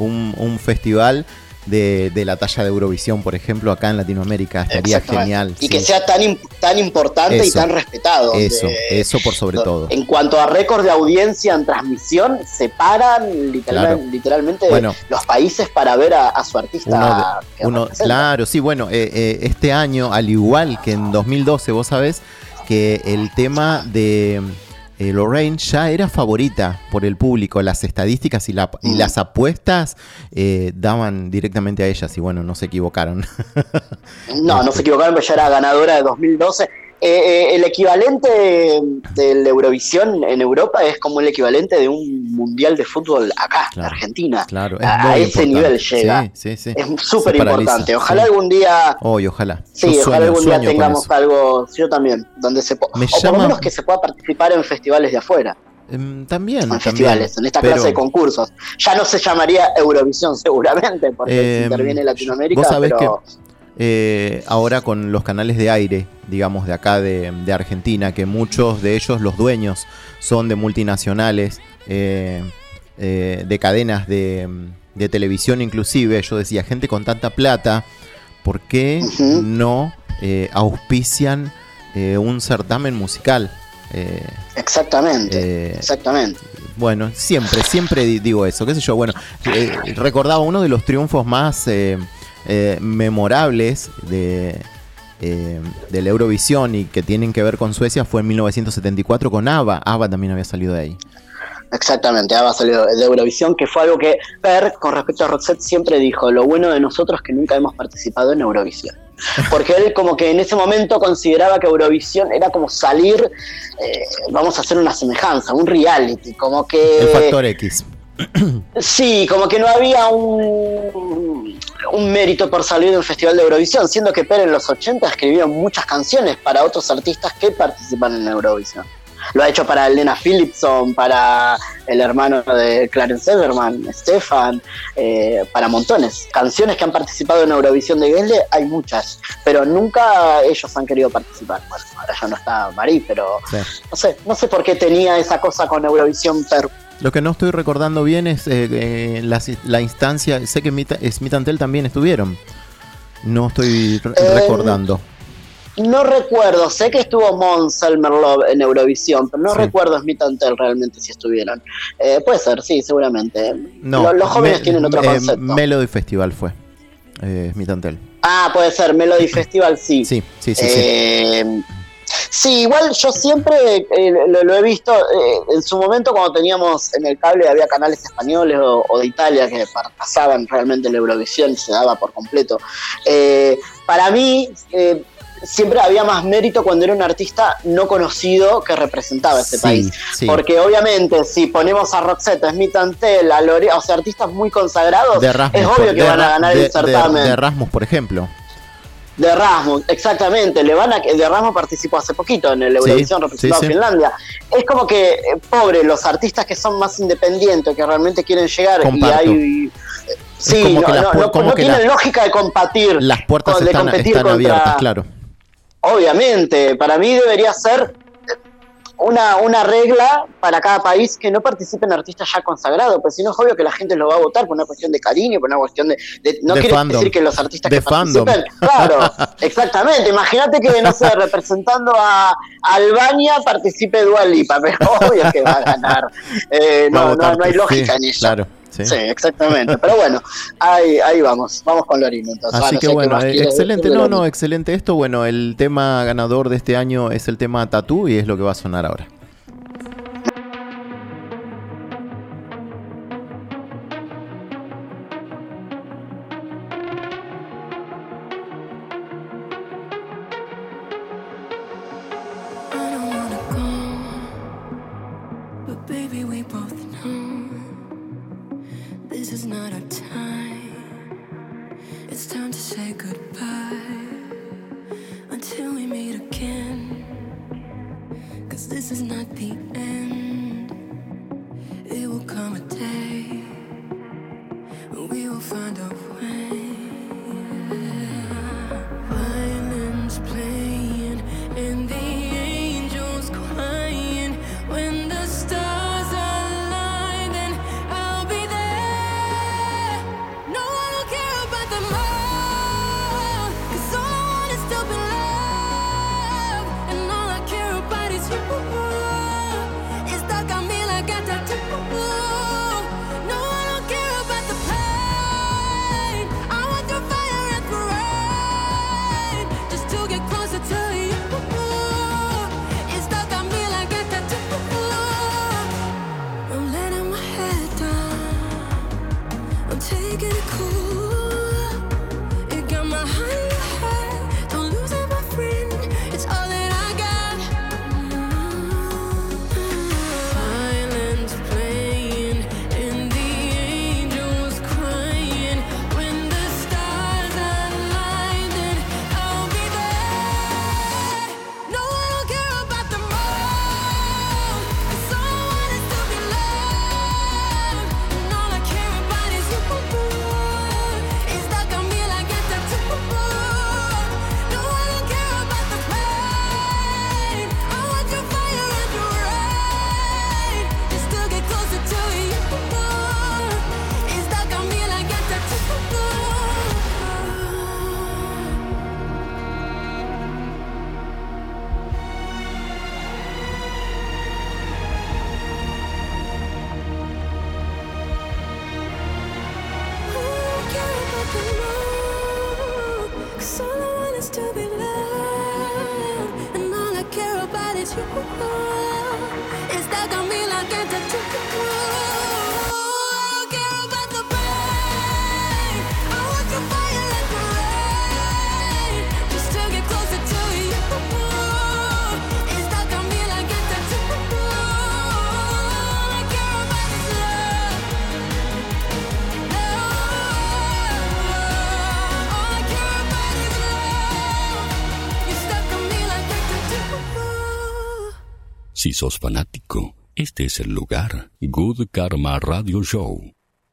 un festival de la talla de Eurovisión, por ejemplo, acá en Latinoamérica. Estaría genial. Y sí. que sea tan importante Eso, y tan respetado. Eso por sobre todo. En cuanto a récord de audiencia en transmisión, se paran literalmente los países para ver a su artista. Claro, sí, bueno, este año, al igual que en 2012, vos sabés que el tema de Lorraine ya era favorita por el público. Las estadísticas y las apuestas daban directamente a ellas, y bueno, no se equivocaron. No se equivocaron, pero ya era ganadora de 2012. El equivalente de la Eurovisión en Europa es como el equivalente de un mundial de fútbol acá, en Argentina. Claro, a ese nivel llega. Sí. Es súper importante. Ojalá algún día. Ojalá. Sí, ojalá algún día tengamos algo, yo también, donde se pueda. O por lo menos que se pueda participar en festivales de afuera. También. Festivales, en esta clase de concursos. Ya no se llamaría Eurovisión, seguramente, porque interviene Latinoamérica. Vos sabés pero que ahora con los canales de aire, digamos, de acá de Argentina, que muchos de ellos, los dueños, son de multinacionales, de cadenas de televisión inclusive. Yo decía, gente con tanta plata, ¿por qué no auspician un certamen musical? Exactamente. Bueno, siempre digo eso, qué sé yo. Bueno, recordaba uno de los triunfos más memorables de la Eurovisión y que tienen que ver con Suecia fue en 1974 con ABBA. ABBA también había salido de ahí. Exactamente, ABBA salió de Eurovisión, que fue algo que Per, con respecto a Roxette, siempre dijo: lo bueno de nosotros es que nunca hemos participado en Eurovisión. Porque él como que en ese momento consideraba que Eurovisión era como salir, vamos a hacer una semejanza, un reality, como que... El factor X. Sí, como que no había un mérito por salir de un festival de Eurovisión, siendo que Per en los 80 escribió muchas canciones para otros artistas que participan en Eurovisión. Lo ha hecho para Lena Philipson, para el hermano de Clarence Everman, Stefan, para montones. Canciones que han participado en Eurovisión de Gessle, hay muchas, pero nunca ellos han querido participar. Bueno, ahora ya no está Marí, pero sí. No sé por qué tenía esa cosa con Eurovisión Per. Lo que no estoy recordando bien es la instancia. Sé que Smith & Tell también estuvieron. No estoy recordando. No recuerdo, sé que estuvo Måns Zelmerlöw en Eurovisión, pero no recuerdo Smith & Tell realmente si estuvieron. Puede ser, sí, seguramente. No, los jóvenes tienen otro concepto. Melody Festival fue Smith & Tell. Ah, puede ser, Melody Festival, sí. Sí. Sí, igual yo siempre lo he visto, en su momento cuando teníamos en el cable había canales españoles o de Italia que pasaban realmente la Eurovisión y se daba por completo. Para mí... siempre había más mérito cuando era un artista no conocido que representaba ese país. Sí. Porque obviamente si ponemos a Roxette, a Smith & Tell, a Loreen, o sea, artistas muy consagrados, Rasmus, es obvio que van a ganar el certamen. De Rasmus, por ejemplo. De Rasmus, exactamente. De Rasmus participó hace poquito en el Eurovisión representado a Finlandia. Es como que, pobre, los artistas que son más independientes, que realmente quieren llegar. Comparto. Y hay... Sí, no tienen lógica de competir. Las puertas están abiertas, claro. Obviamente, para mí debería ser una regla para cada país que no participen artistas ya consagrados, pues si no es obvio que la gente lo va a votar por una cuestión de cariño, por una cuestión de no quiere fandom. Decir que los artistas de que participen, claro, exactamente, imagínate que, no sé, representando a Albania participe Dua Lipa, pero obvio que va a ganar, no hay lógica en eso. Claro. Sí, exactamente. Pero bueno, ahí vamos con Loreen. Entonces, así que bueno, excelente. Excelente esto. Bueno, el tema ganador de este año es el tema Tattoo y es lo que va a sonar ahora. Si sos fanático, este es el lugar. Good Karma Radio Show.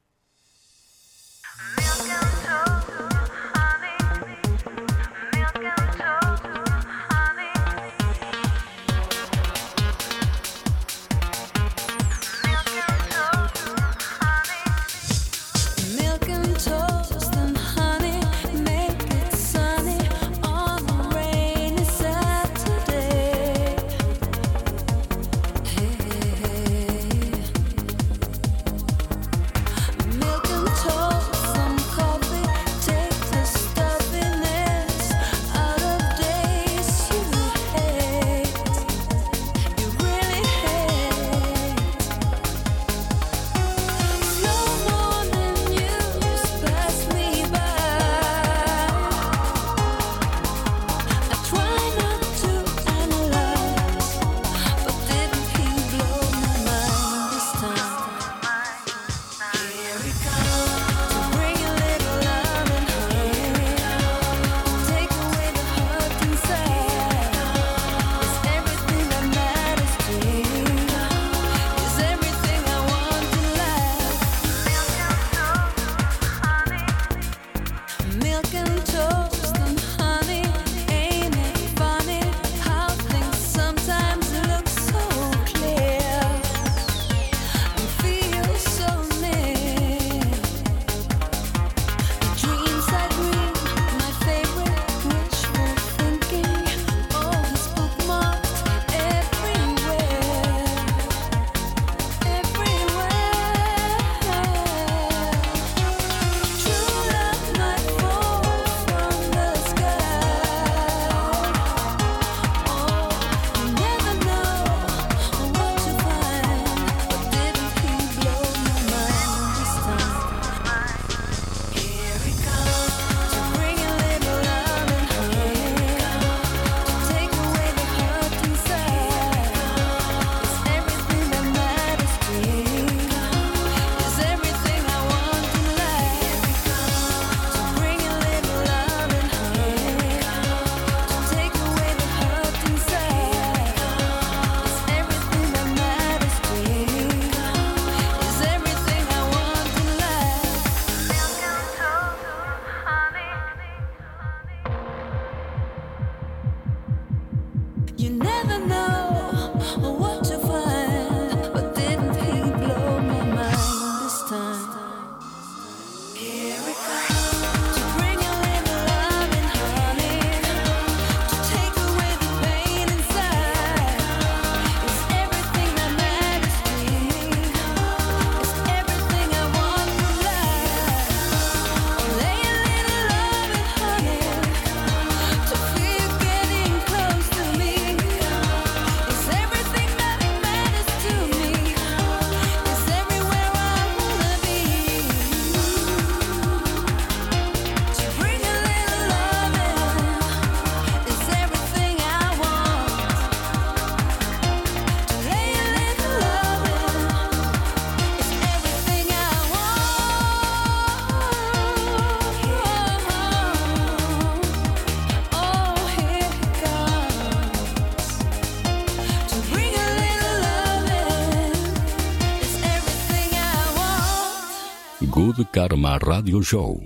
Good Karma Radio Show.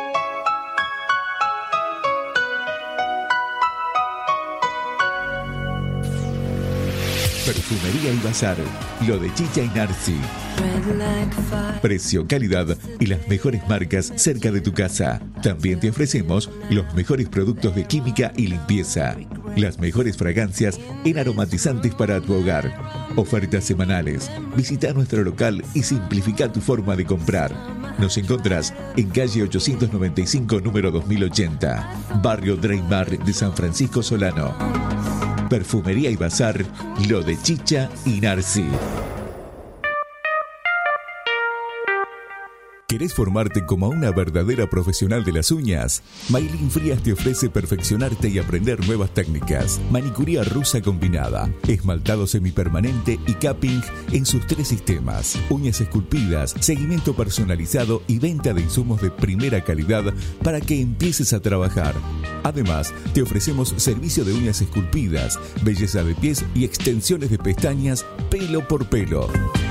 Perfumería y Bazar, lo de Chicha y Narci. Precio, calidad y las mejores marcas cerca de tu casa. También te ofrecemos los mejores productos de química y limpieza. Las mejores fragancias en aromatizantes para tu hogar. Ofertas semanales. Visita nuestro local y simplifica tu forma de comprar. Nos encontrás en calle 895, número 2080, barrio Dreymar de San Francisco Solano. Perfumería y Bazar, lo de Chicha y Narci. ¿Querés formarte como una verdadera profesional de las uñas? Maylin Frías te ofrece perfeccionarte y aprender nuevas técnicas. Manicuría rusa combinada, esmaltado semipermanente y capping en sus 3 sistemas. Uñas esculpidas, seguimiento personalizado y venta de insumos de primera calidad para que empieces a trabajar. Además, te ofrecemos servicio de uñas esculpidas, belleza de pies y extensiones de pestañas pelo por pelo.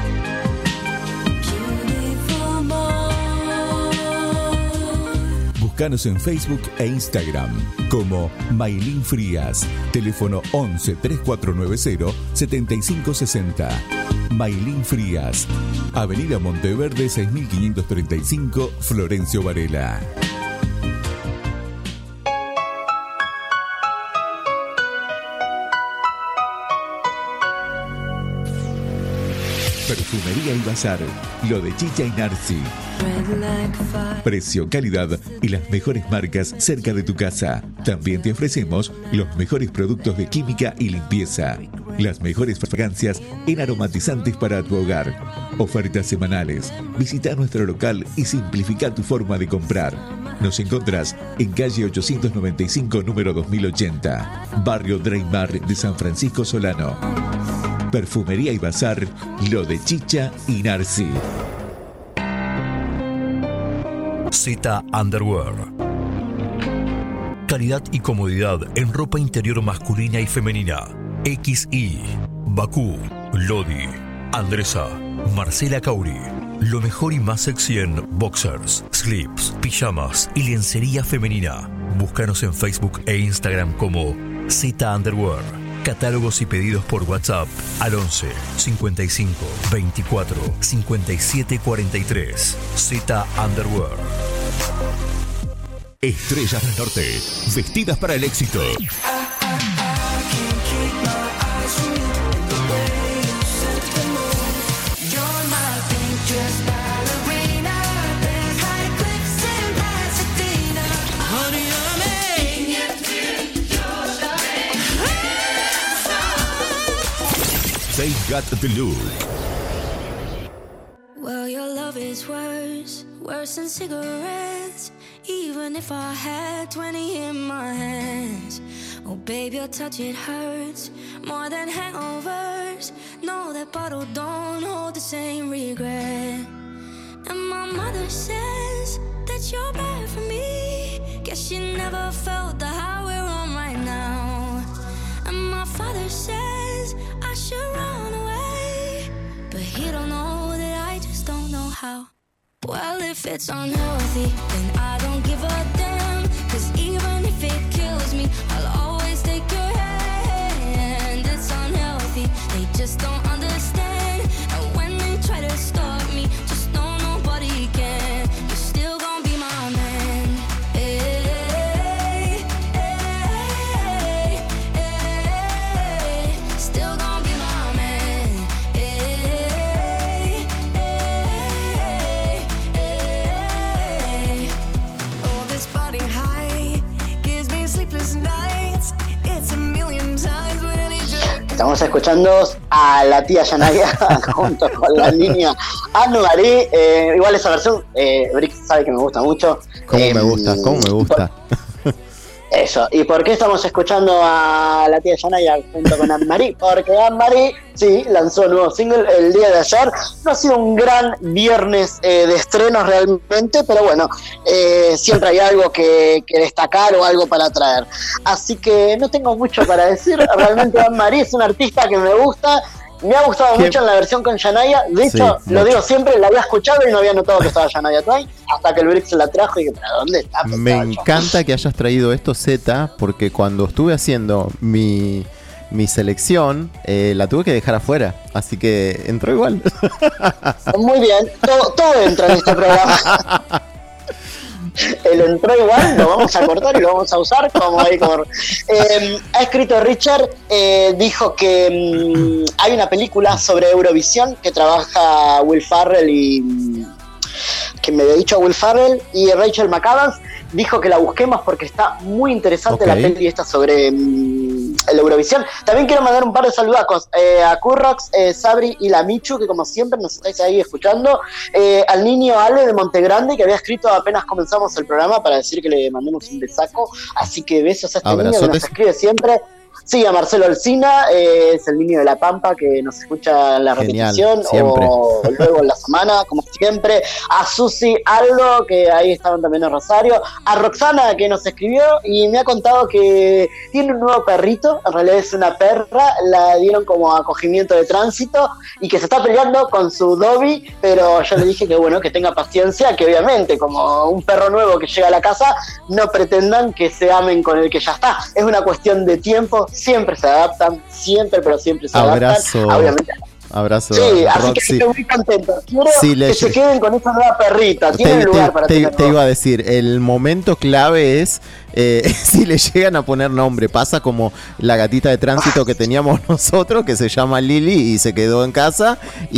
Búscanos en Facebook e Instagram como Maylin Frías. Teléfono 11 3490 7560. Maylin Frías. Avenida Monteverde 6535, Florencio Varela. Perfumería y Bazar, lo de Chicha y Narci. Precio, calidad y las mejores marcas cerca de tu casa. También te ofrecemos los mejores productos de química y limpieza. Las mejores fragancias en aromatizantes para tu hogar. Ofertas semanales. Visita nuestro local y simplifica tu forma de comprar. Nos encontrás en calle 895, número 2080, barrio Dreymar de San Francisco Solano. Perfumería y Bazar, lo de Chicha y Narci. Z Underwear. Calidad y comodidad en ropa interior masculina y femenina. XI, Bakú, Lodi, Andresa, Marcela Cauri. Lo mejor y más sexy en boxers, slips, pijamas y lencería femenina. Búscanos en Facebook e Instagram como Z Underwear. Catálogos y pedidos por WhatsApp al 11 55 24 57 43. Z Underwear. Estrellas del Norte, vestidas para el éxito. They got the look. Well, your love is worse than cigarettes. Even if I had 20 in my hands. Oh, babe, your touch, it hurts more than hangovers. No, that bottle don't hold the same regret. And my mother says that you're bad for me. Guess she never felt the high we're on right now. And my father says I should run away, but he don't know that I just don't know how. Well, if it's unhealthy, then I don't give a damn. 'Cause even if it kills me, I'll always take your hand. It's unhealthy, they just don't understand. And when they try to stop me, just know nobody can. You're still gonna be my man. Hey, hey, hey, still gonna be my man. Hey, hey, hey. Oh, this body high gives me sleepless nights. It's a million times when I need you. Estamos escuchando a la tía Yanaya junto con la niña Anne-Marie. Igual esa versión, Brick sabe que me gusta mucho. ¿Cómo me gusta? Eso. ¿Y por qué estamos escuchando a la tía Yanaya junto con Anne-Marie? Porque Anne-Marie, sí, lanzó un nuevo single el día de ayer. No ha sido un gran viernes de estrenos realmente, pero bueno, siempre hay algo que destacar o algo para traer. Así que no tengo mucho para decir. Realmente Anne-Marie es una artista que me gusta. Me ha gustado mucho en la versión con Yanaya. De hecho, Sí, lo mucho. digo siempre, la había escuchado y no había notado que estaba Yanaya Twain. Hasta que el Brick se la trajo y dije, ¿pero dónde está? Me encanta que hayas traído esto, Z, porque cuando estuve haciendo mi selección, la tuve que dejar afuera. Así que entró igual. Muy bien, todo entra en este programa. El entró igual, lo vamos a cortar y lo vamos a usar como ahí como... ha escrito Richard, dijo que hay una película sobre Eurovisión que trabaja Will Ferrell y... que me había dicho Will Ferrell y Rachel McAdams. Dijo que la busquemos porque está muy interesante. Ok. La peli esta sobre Eurovisión. También quiero mandar un par de saludacos a Currox, Sabri y la Michu, que como siempre nos estáis ahí escuchando, al niño Ale de Montegrande, que había escrito apenas comenzamos el programa para decir que le mandemos un besaco, así que besos a este niño que nos escribe siempre. Sí, a Marcelo Alsina, es el niño de La Pampa que nos escucha en la repetición o luego en la semana, como siempre. A Susi Aldo, que ahí estaban también en Rosario. A Roxana, que nos escribió y me ha contado que tiene un nuevo perrito, en realidad es una perra, la dieron como acogimiento de tránsito y que se está peleando con su Dobby, pero yo le dije que bueno, que tenga paciencia, que obviamente como un perro nuevo que llega a la casa, no pretendan que se amen con el que ya está. Es una cuestión de tiempo. Siempre se adaptan, pero siempre se adaptan. Obviamente. Abrazo. Sí, así que estoy muy contento. Quiero que se queden con esa nueva perrita. Tienen lugar para tenerlo. Te iba a decir, el momento clave es si le llegan a poner nombre. Pasa como la gatita de tránsito que teníamos nosotros, que se llama Lili y se quedó en casa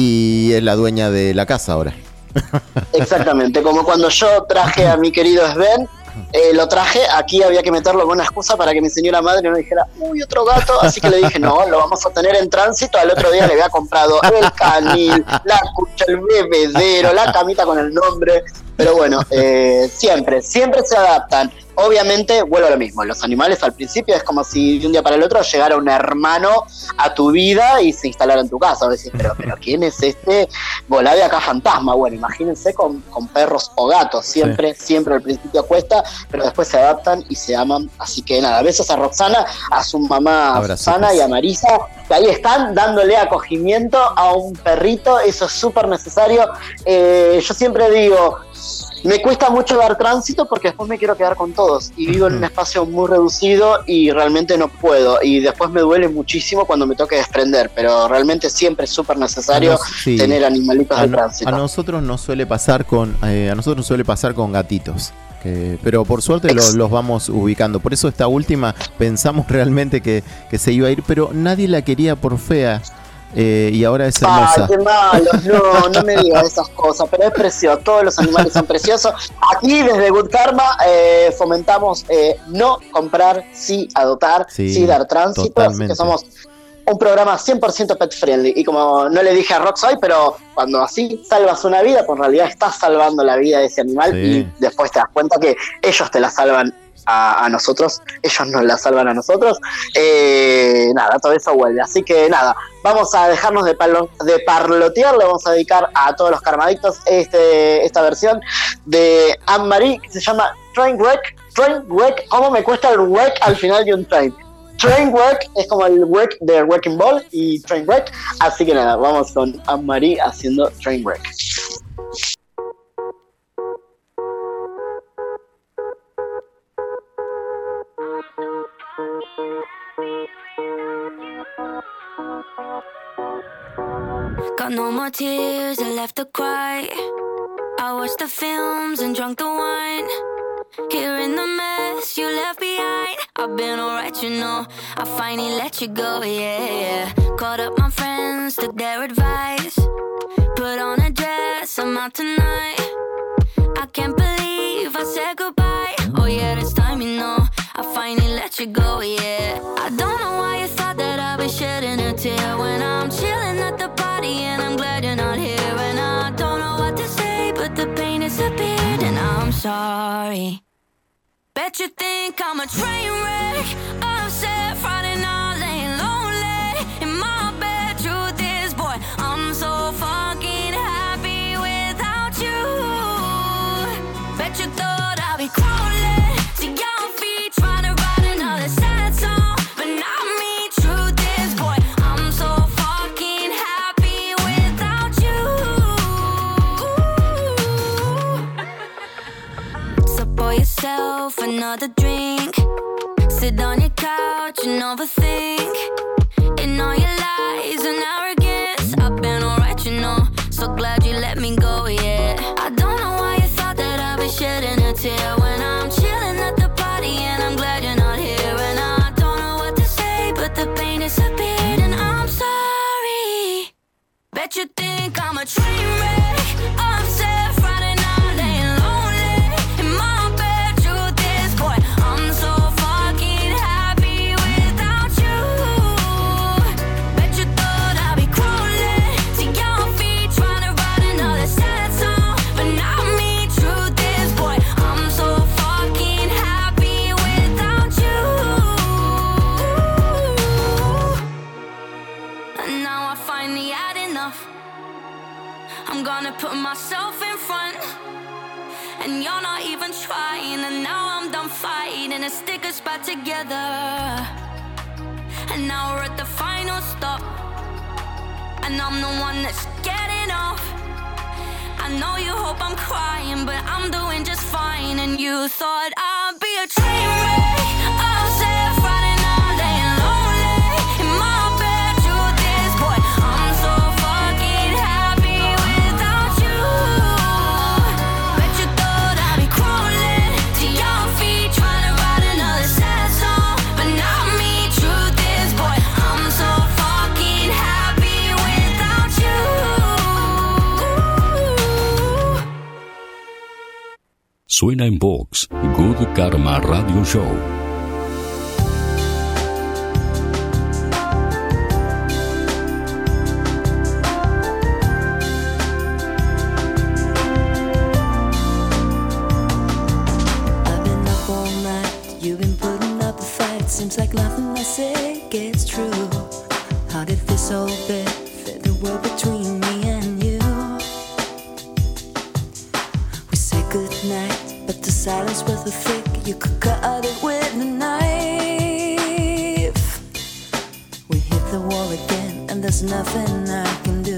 y es la dueña de la casa ahora. Exactamente, como cuando yo traje a mi querido Sven. Lo traje, aquí había que meterlo con una excusa para que mi señora madre no dijera, uy, otro gato, así que le dije, no, lo vamos a tener en tránsito. Al otro día le había comprado el canil, la cucha, el bebedero, la camita con el nombre, pero bueno, siempre se adaptan. Obviamente, vuelvo a lo mismo, los animales al principio es como si de un día para el otro llegara un hermano a tu vida y se instalara en tu casa. Decís, pero ¿quién es este volá de acá fantasma? Bueno, imagínense con perros o gatos, siempre al principio cuesta, pero después se adaptan y se aman. Así que nada, besos a Roxana, a su mamá Susana y a Marisa, que ahí están dándole acogimiento a un perrito, eso es súper necesario. Yo siempre digo, me cuesta mucho dar tránsito porque después me quiero quedar con todos y vivo en un espacio muy reducido y realmente no puedo, y después me duele muchísimo cuando me toque desprender, pero realmente siempre es súper necesario tener animalitos de tránsito. A nosotros nos suele pasar con gatitos. Pero por suerte los vamos ubicando. Por eso esta última pensamos realmente que se iba a ir, pero nadie la quería por fea. Y ahora es hermosa. Ay, qué malo, no me digas esas cosas, pero es precioso, todos los animales son preciosos. Aquí desde Good Karma fomentamos no comprar, sí adoptar, sí dar tránsito, totalmente. Así que somos un programa 100% pet friendly, y como no le dije a Rox hoy, pero cuando así salvas una vida, pues en realidad estás salvando la vida de ese animal y después te das cuenta que ellos te la salvan a nosotros, ellos nos la salvan a nosotros. Nada, todo eso vuelve, así que nada, vamos a dejarnos de parlotear, le vamos a dedicar a todos los karmadictos esta versión de Anne-Marie que se llama Trainwreck. ¿Cómo me cuesta el wreck al final de un train? Trainwreck es como el wreck de Wrecking Ball y Trainwreck, así que nada, vamos con Anne-Marie haciendo Trainwreck. Got no more tears left to cry. I watched the films and drunk the wine. Here in the mess you left behind. I've been alright, you know. I finally let you go, yeah. Called up my friends, took their advice. Put on a dress, I'm out tonight. I can't believe I said goodbye. Oh yeah, this time you know I finally let you go, yeah. I don't know why you thought that I'd be shedding a tear when I'm chilling at the party and I'm glad you're not here. And I don't know what to say, but the pain disappeared and I'm sorry. Bet you think I'm a train wreck, upset Friday night, laying lonely in my bed. Truth is, boy, I'm so fucking happy without you. Bet you thought I'd be crawling to your feet, trying to write another sad song, but not me. Truth is, boy, I'm so fucking happy without you. So pour yourself another drink, sit on your couch and overthink. In all your lies and arrogance, I've been alright, you know. So glad you let me go, yeah. I don't know why you thought that I'd be shedding a tear when I'm chilling at the party and I'm glad you're not here. And I don't know what to say, but the pain disappeared and I'm sorry. Bet you think I'm a train wreck, upset Friday night, laying lonely in my bed. Truth is, boy, I'm so fucking happy without you. and you're not even trying. And now I'm done fighting and stick us back together. And now we're at the final stop, and I'm the one that's getting off. I know you hope I'm crying, but I'm doing just fine. And you thought I'd be a train wreck, upset Friday night, laying lonely in my bed. Truth is, boy, I'm so fucking happy without you. Bet you thought I'd be crawling to your feet, trying to write another sad song, but not me. Truth is, boy, I'm so fucking happy without you. Suena en Vox, Good Karma Radio Show. I've been up all night, you've been putting up a fight. Seems like nothing I say gets true. How did this whole bit fit the world between me and you? We say goodnight, but the silence was so thick, you could cut it with a knife. We hit the wall again, and there's nothing I can do.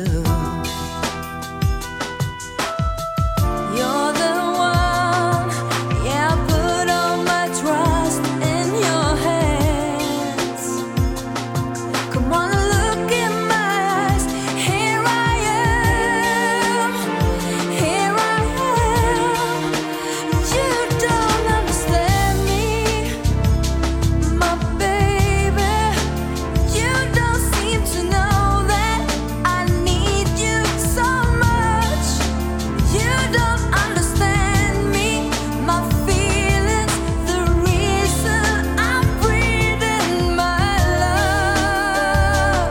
You're the one, yeah, I put all my trust in your hands. Come on, look in my eyes. Here I am, here I am. You don't understand me, my baby. You don't seem to know that I need you so much. You don't understand me, my feelings, the reason I'm breathing my love.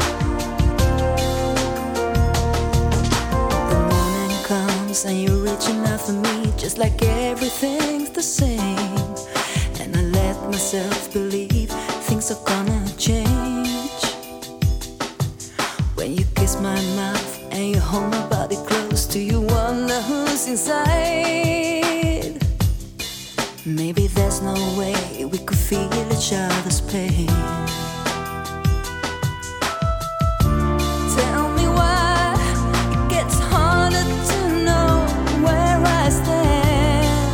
The morning comes and you're reaching out for me, just like everything's the same. And I let myself believe things are gonna change. When you kiss my mouth and you hold my body close, do you wonder who's inside? Maybe there's no way we could feel each other's pain. Tell me why it gets harder to know where I stand.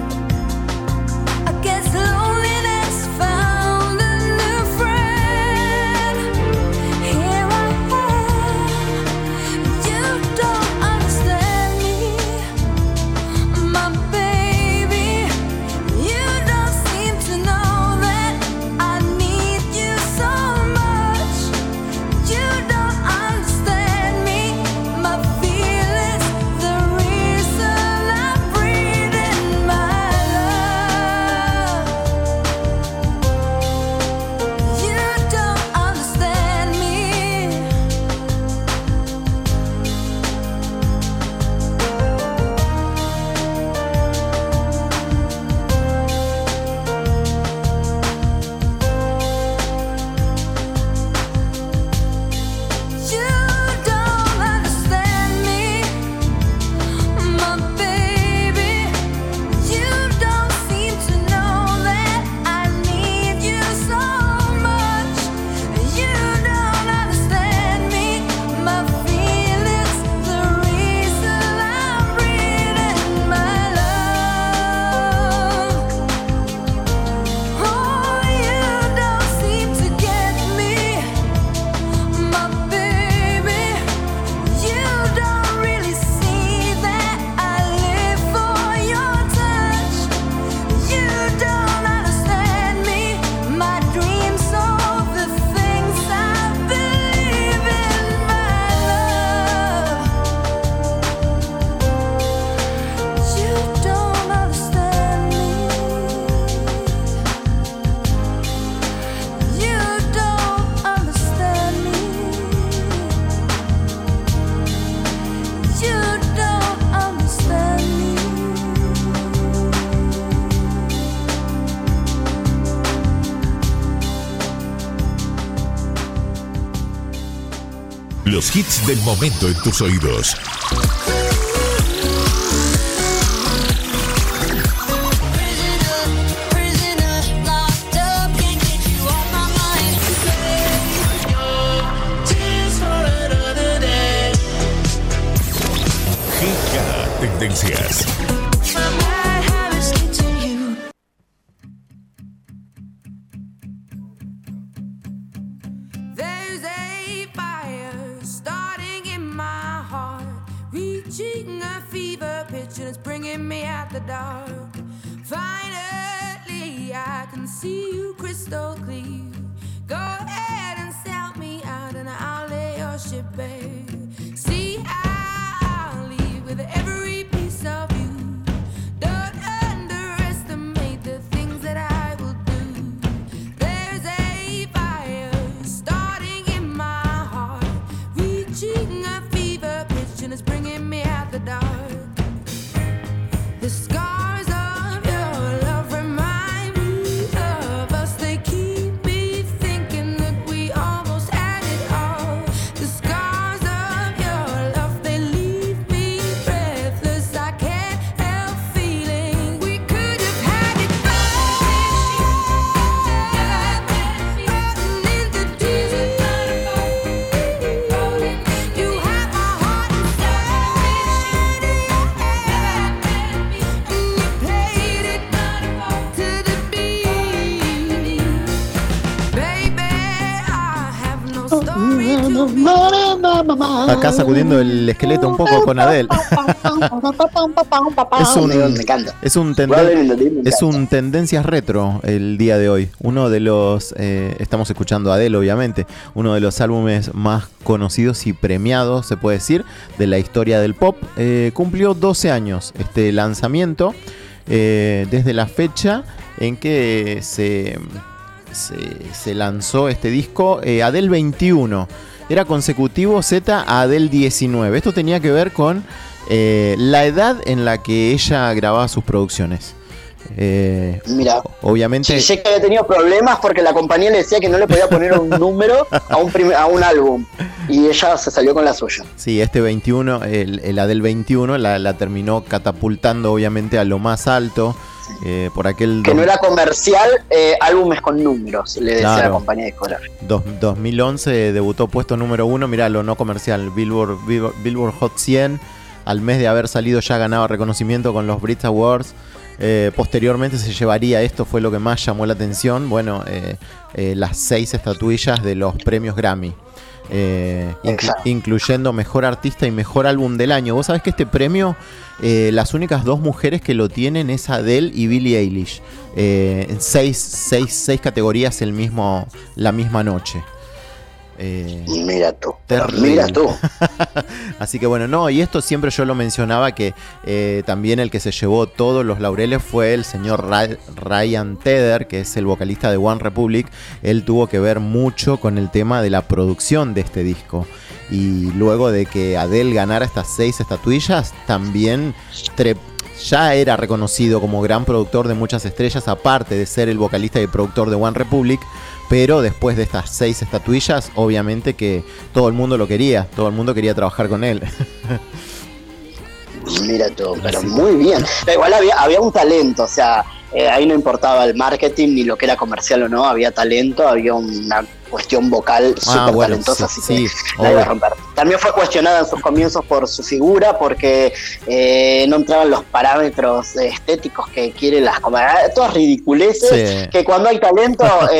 I guess loneliness found a new friend. Here I am. You don't understand me, my baby. You don't seem to know that I need you so much. You don't understand me, my feelings, the reason I'm breathing my love. You don't understand me. You don't understand me, my baby. You don't seem to know that I need you so much. You don't understand me, my feelings, the reason I'm breathing my love. Oh, you don't seem to get me, my baby. You don't really see that I live for your touch. You don't understand me, my dreams of the things I believe in, my love. You don't understand me. You don't understand me. You don't understand me. Los hits del momento en tus oídos. Gracias. There's a fire starting in my heart, reaching a fever pitch and it's bringing me out the dark. Finally, I can see you crystal clear. Go ahead and sell me out and I'll lay your ship bare. See, I'll leave with every piece of you. Don't underestimate the things that I will do. There's a fire starting in my heart, reaching a fever pitch and it's bringing me out the dark. The scars of your love remind me of us. They keep me thinking that we almost had it all. The scars of your love, they leave me breathless. I can't help feeling we could have had it all. In the deep, you have my heart inside, and you played it to the beat. Baby, I have no story to be. Acá sacudiendo el esqueleto un poco con Adele. Me encanta. Es un tendencias retro el día de hoy. Uno de los, estamos escuchando a Adele obviamente, uno de los álbumes más conocidos y premiados, se puede decir, de la historia del pop. Cumplió 12 años este lanzamiento, desde la fecha en que se lanzó este disco. Adele 21 era consecutivo Z a Adele 19. Esto tenía que ver con la edad en la que ella grababa sus producciones. Mira, obviamente. Sé que había tenido problemas porque la compañía le decía que no le podía poner un número a un álbum. Y ella se salió con la suya. Sí, este 21, el Adele 21, la terminó catapultando obviamente a lo más alto. Por aquel que no era comercial, álbumes con números, le decía la compañía discográfica. 2011 debutó puesto número 1, mirá, lo no comercial, Billboard Hot 100. Al mes de haber salido ya ganaba reconocimiento con los Brit Awards. Posteriormente se llevaría, esto fue lo que más llamó la atención, bueno, las 6 estatuillas de los premios Grammy. Incluyendo Mejor Artista y Mejor Álbum del Año. Vos sabés que este premio, las únicas 2 mujeres que lo tienen es Adele y Billie Eilish, en 6 categorías la misma noche. Mira tú, terrible. Mira tú. Así que bueno, no, y esto siempre yo lo mencionaba, que también el que se llevó todos los laureles fue el señor Ryan Tedder, que es el vocalista de One Republic. Él tuvo que ver mucho con el tema de la producción de este disco. Y luego de que Adele ganara estas 6 estatuillas, también ya era reconocido como gran productor de muchas estrellas, aparte de ser el vocalista y productor de One Republic. Pero después de estas 6 estatuillas, obviamente que todo el mundo lo quería, todo el mundo quería trabajar con él. Mira tú, pero muy bien. Igual había un talento, o sea, ahí no importaba el marketing ni lo que era comercial o no, había talento, había una cuestión vocal súper talentosa, así que la iba a romper. También fue cuestionada en sus comienzos por su figura, porque no entraban los parámetros estéticos que quieren las comunidades, todas ridiculeces, que cuando hay talento...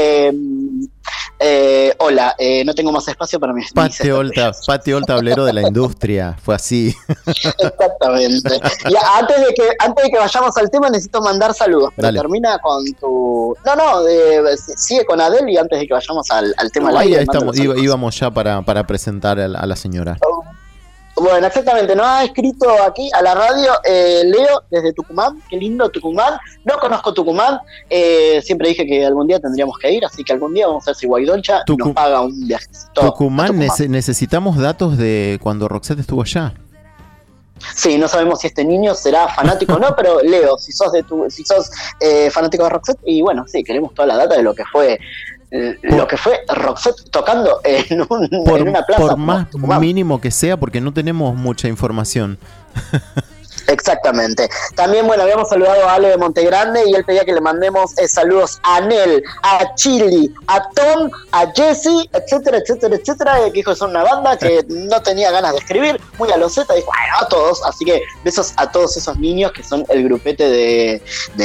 hola, no tengo más espacio para mis pateó el tablero de la industria, fue así. Exactamente. Y antes de que vayamos al tema, necesito mandar saludos. Pero dale. Termina con tu... sigue con Adele y antes de que vayamos al tema ahí live, estamos, íbamos ya para presentar a la señora. Bueno, exactamente, nos ha escrito aquí a la radio Leo desde Tucumán. Qué lindo Tucumán. No conozco Tucumán, siempre dije que algún día tendríamos que ir, así que algún día vamos a ver si Guaidoncha nos paga un viajecito. Tucumán. Necesitamos datos de cuando Roxette estuvo allá. Sí, no sabemos si este niño será fanático o no, pero Leo, si sos fanático de Roxette, y bueno, sí, queremos toda la data de lo que fue Roxette tocando en una plaza. Por más mínimo que sea, porque no tenemos mucha información. Exactamente. También, bueno, habíamos saludado a Ale de Montegrande y él pedía que le mandemos saludos a Nel, a Chili, a Tom, a Jesse, etcétera, etcétera, etcétera, que dijo que son una banda que no tenía ganas de escribir, muy a loseta, dijo, bueno, a todos, así que besos a todos esos niños que son el grupete de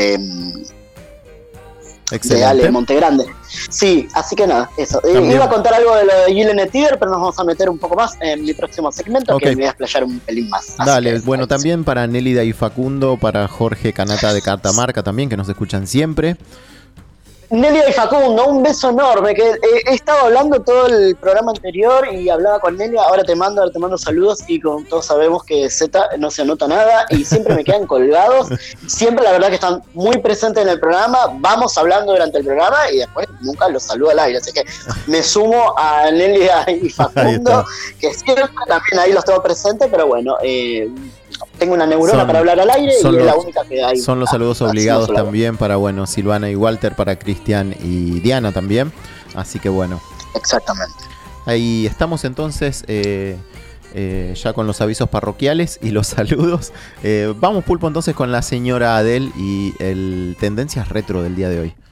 Ale de Montegrande. Sí, así que nada, eso. Iba a contar algo de lo de Gillen Tiger, pero nos vamos a meter un poco más en mi próximo segmento, que me voy a explayar un pelín más. Dale, bueno, también para Nélida y Facundo, para Jorge Canata de Catamarca también, que nos escuchan siempre. Nelia y Facundo, un beso enorme, que he estado hablando todo el programa anterior y hablaba con Nelia, ahora te mando saludos y como todos sabemos que Z no se anota nada y siempre me quedan colgados, siempre la verdad que están muy presentes en el programa, vamos hablando durante el programa y después nunca los saludo al aire, así que me sumo a Nelia y Facundo, que siempre también ahí los tengo presentes, pero bueno, tengo una neurona para hablar al aire y es la única que hay. Son los saludos obligados también para, bueno, Silvana y Walter, para Cristian y Diana también. Así que bueno. Exactamente. Ahí estamos entonces ya con los avisos parroquiales y los saludos. Vamos, Pulpo, entonces con la señora Adele y el Tendencias Retro del día de hoy.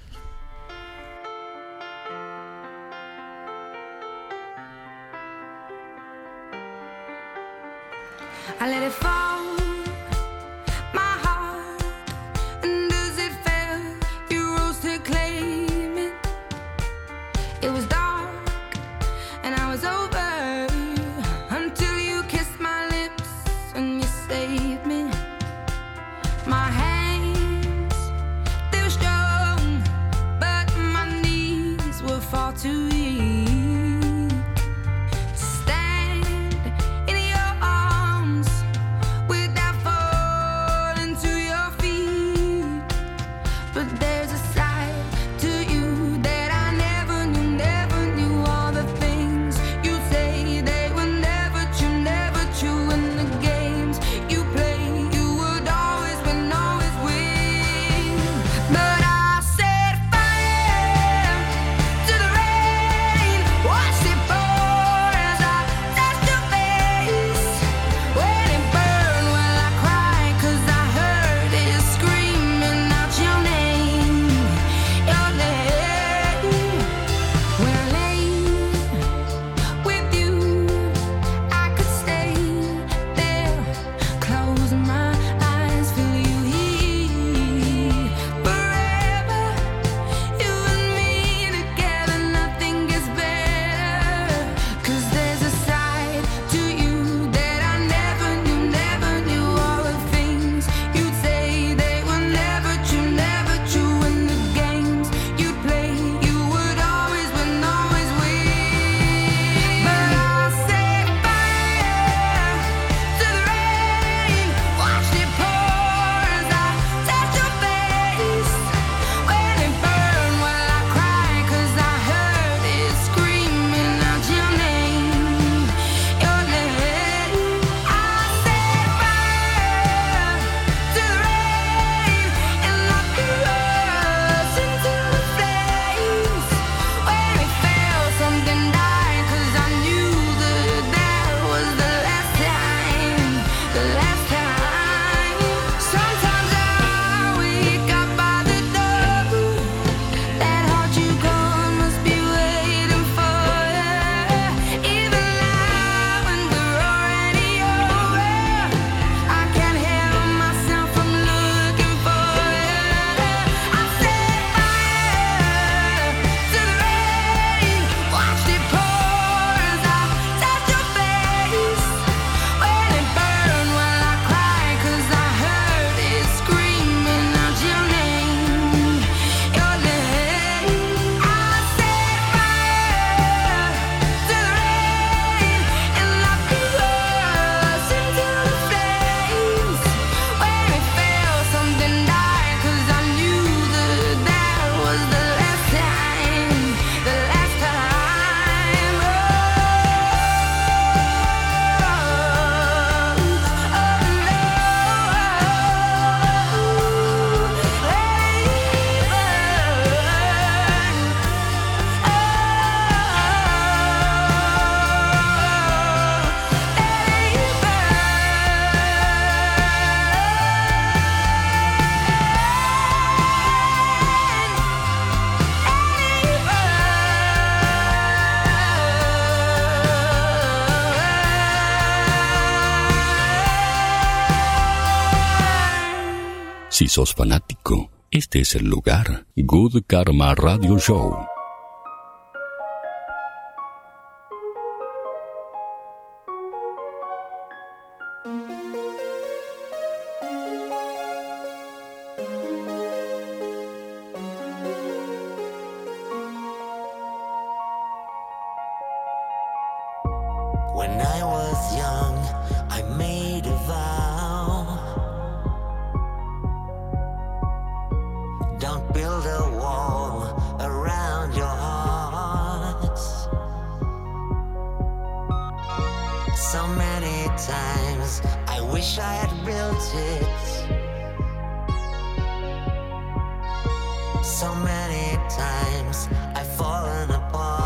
I let it fall, my heart, and as it fell, you rose to claim it. It was dark, and I was over, until you kissed my lips, and you saved me. My hands, they were strong, Si sos fanático, este es el lugar. Good Karma Radio Show. When I was young, I made a vow. Don't build a wall around your hearts. So many times I wish I had built it. So many times I've fallen apart.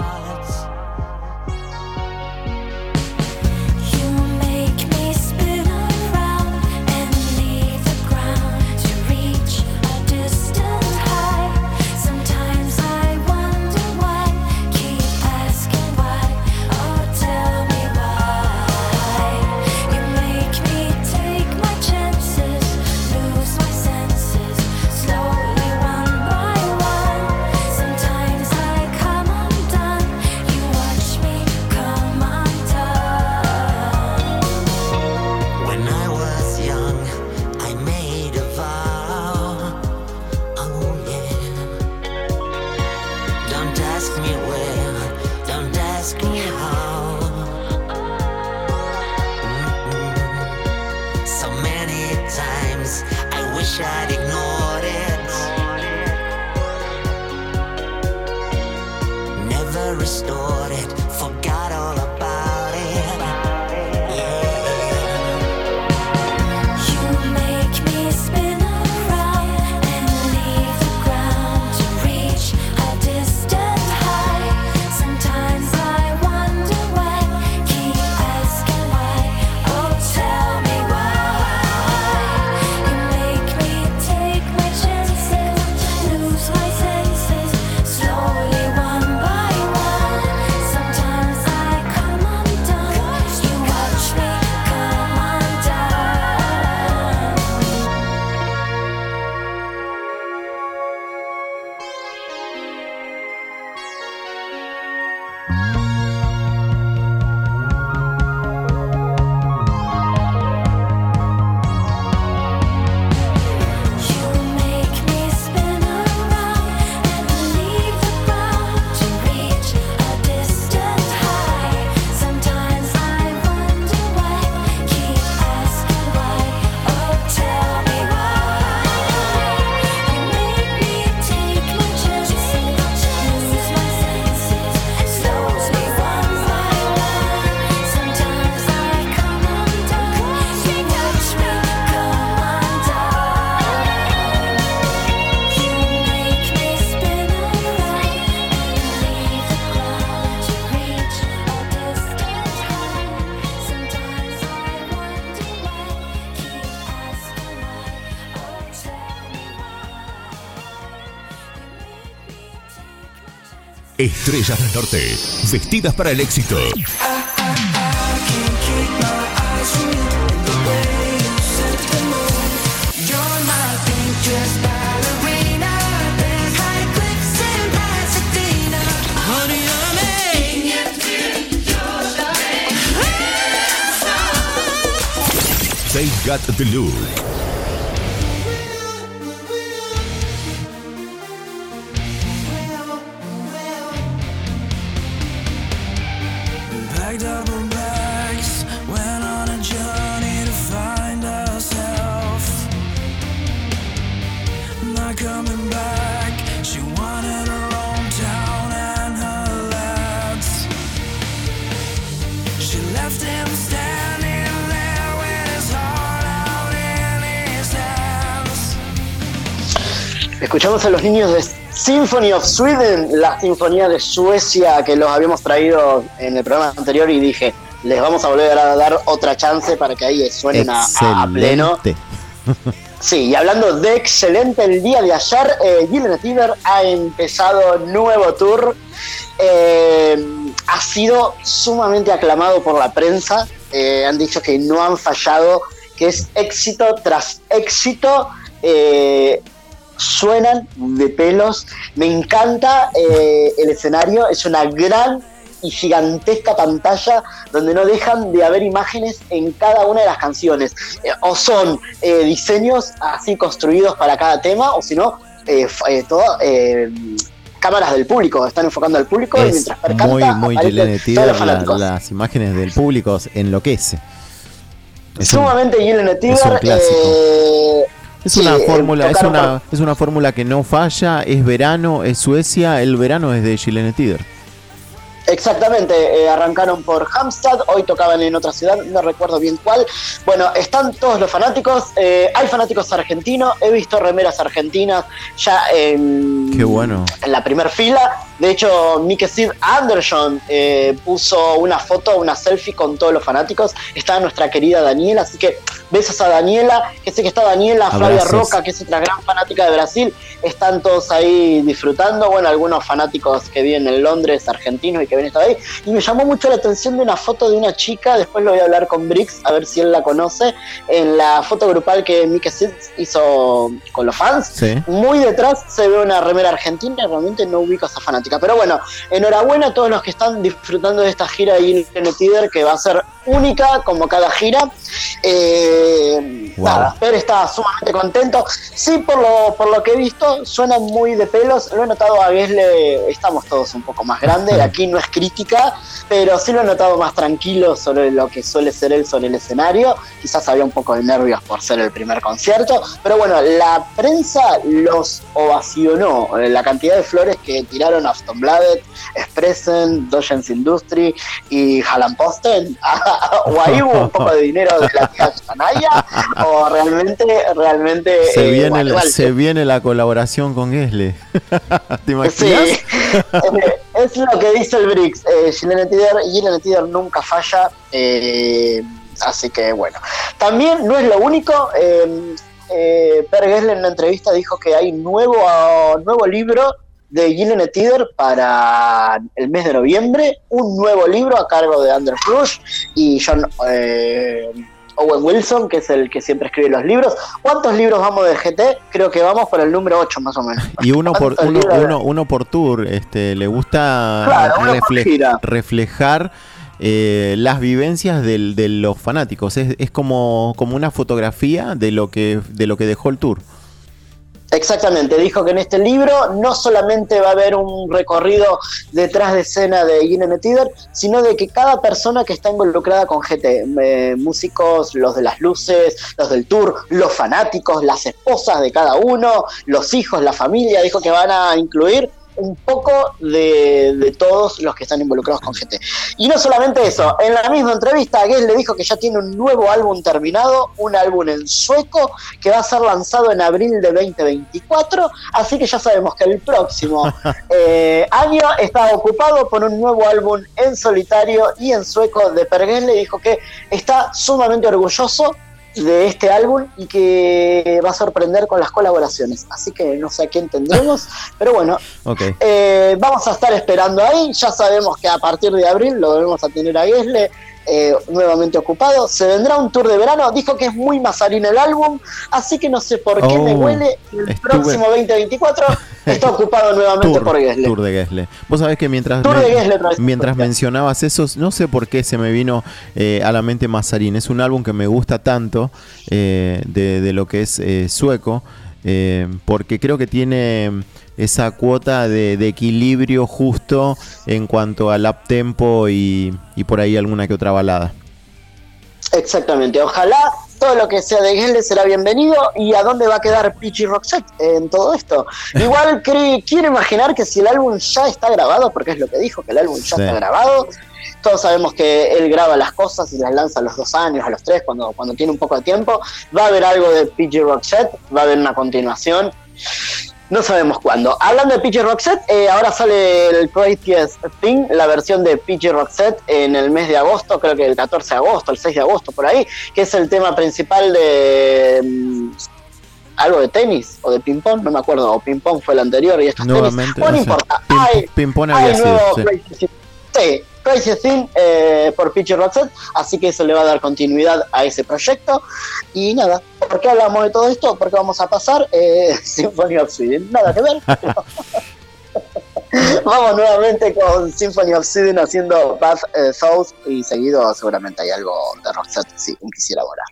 I'd ignored it, never restored it, forgot all about it. Yeah. You make me spin around and leave the ground to reach a distant high. Sometimes I wonder why, keep asking why. Oh, tell me why. Estrellas del Norte, vestidas para el éxito. They got the look. Packed up her bags, went on a journey to find herself. Not coming back, she wanted her own town and her lads. She left him standing there with his heart out in his hands. Escuchamos a los niños de Symphony of Sweden, la sinfonía de Suecia, que los habíamos traído en el programa anterior y dije, les vamos a volver a dar otra chance para que ahí suenen a pleno. Sí, y hablando de excelente, el día de ayer Gyllene Tider ha empezado nuevo tour. Ha sido sumamente aclamado por la prensa. Han dicho que no han fallado, que es éxito tras éxito. Suenan de pelos. Me encanta el escenario. Es una gran y gigantesca pantalla donde no dejan de haber imágenes en cada una de las canciones. O son diseños así construidos para cada tema, o si no, cámaras del público, están enfocando al público y mientras canta muy Gillen Tider, las imágenes del público enloquece. Sumamente Gillen Tider. Es un clásico. Es una fórmula, es una fórmula que no falla, es verano, es Suecia, el verano es de Gillen Tider. Exactamente, arrancaron por Halmstad, hoy tocaban en otra ciudad, no recuerdo bien cuál. Bueno, están todos los fanáticos, hay fanáticos argentinos, he visto remeras argentinas ya Qué bueno. En la primera fila. De hecho, Mike Sid Anderson puso una foto, una selfie con todos los fanáticos. Está nuestra querida Daniela, así que besos a Daniela, que sé que está Daniela, Flavia Roca, que es otra gran fanática de Brasil. Están todos ahí disfrutando. Bueno, algunos fanáticos que viven en Londres, argentinos, y que ven esto ahí. Y me llamó mucho la atención de una foto de una chica, después lo voy a hablar con Brix, a ver si él la conoce, en la foto grupal que Mike Sid hizo con los fans. Sí. Muy detrás se ve una remera argentina, y realmente no ubico a esa fanática. Pero bueno, enhorabuena a todos los que están disfrutando de esta gira de Gillen Tider, que va a ser única como cada gira. Nada, Per está sumamente contento. Sí, por lo que he visto, suena muy de pelos. Lo he notado a Gessle, estamos todos un poco más grandes, aquí no es crítica, pero sí lo he notado más tranquilo sobre lo que suele ser él sobre el escenario. Quizás había un poco de nervios por ser el primer concierto, pero bueno, la prensa los ovacionó. La cantidad de flores que tiraron a Aftonbladet, Expressen, Dagens Industri y Hallanposten, o ahí hubo un poco de dinero de la tía Chanaya, o realmente se viene la colaboración con Gessle. ¿Te imaginas? Sí, es lo que dice el Brix. Gillen Tider nunca falla, así que bueno. También no es lo único. Per Gessle en una entrevista dijo que hay nuevo libro de Gillen Tider para el mes de noviembre, un nuevo libro a cargo de Anders Rush y John Owen Wilson, que es el que siempre escribe los libros. ¿Cuántos libros vamos de GT? Creo que vamos por el número 8 más o menos. Y uno por tour, le gusta reflejar las vivencias de los fanáticos. Es como una fotografía de lo que dejó el tour. Exactamente, dijo que en este libro no solamente va a haber un recorrido detrás de escena de Gillen Tider, sino de que cada persona que está involucrada con GT, músicos, los de las luces, los del tour, los fanáticos, las esposas de cada uno, los hijos, la familia, dijo que van a incluir un poco de todos los que están involucrados con GT. Y no solamente eso, en la misma entrevista Gessle dijo que ya tiene un nuevo álbum terminado, un álbum en sueco que va a ser lanzado en abril de 2024, así que ya sabemos que el próximo año está ocupado por un nuevo álbum en solitario y en sueco de Per Gessle. Dijo que está sumamente orgulloso de este álbum y que va a sorprender con las colaboraciones, así que no sé a quién tendremos, pero bueno, vamos a estar esperando ahí. Ya sabemos que a partir de abril lo debemos a tener a Gessle nuevamente ocupado. Se vendrá un tour de verano, dijo que es muy Mazzarín el álbum, así que no sé por qué me huele el próximo 2024 está ocupado nuevamente por Gessle. Tour de Gessle. Vos sabés que mientras mencionabas eso, no sé por qué se me vino a la mente Mazzarín. Es un álbum que me gusta tanto de lo que es sueco, porque creo que tiene esa cuota de equilibrio justo en cuanto al uptempo y por ahí alguna que otra balada. Exactamente, ojalá todo lo que sea de Gessle será bienvenido. ¿Y a dónde va a quedar Peachy Roxette en todo esto? Igual quiero imaginar que si el álbum ya está grabado, porque es lo que dijo, que el álbum ya está grabado. Todos sabemos que él graba las cosas y las lanza a los 2 años, a los 3, cuando tiene un poco de tiempo. Va a haber algo de Peachy Roxette, va a haber una continuación. No sabemos cuándo. Hablando de Peachy Roxette, ahora sale el Craziest Thing, la versión de Peachy Roxette en el mes de agosto, creo que el 14 de agosto, el 6 de agosto, por ahí, que es el tema principal de algo de tenis o de ping-pong, no me acuerdo, o ping-pong fue el anterior y esto es tenis. No importa. Ping-pong había sido. Sí, Crazy Thing por Peachy Roxette, así que eso le va a dar continuidad a ese proyecto. Y nada, ¿por qué hablamos de todo esto? Porque vamos a pasar Symphony of Sweden, nada que ver. Vamos nuevamente con Symphony of Sweden haciendo Bad Thoughts, y seguido seguramente hay algo de Roxette si quisiera ahora.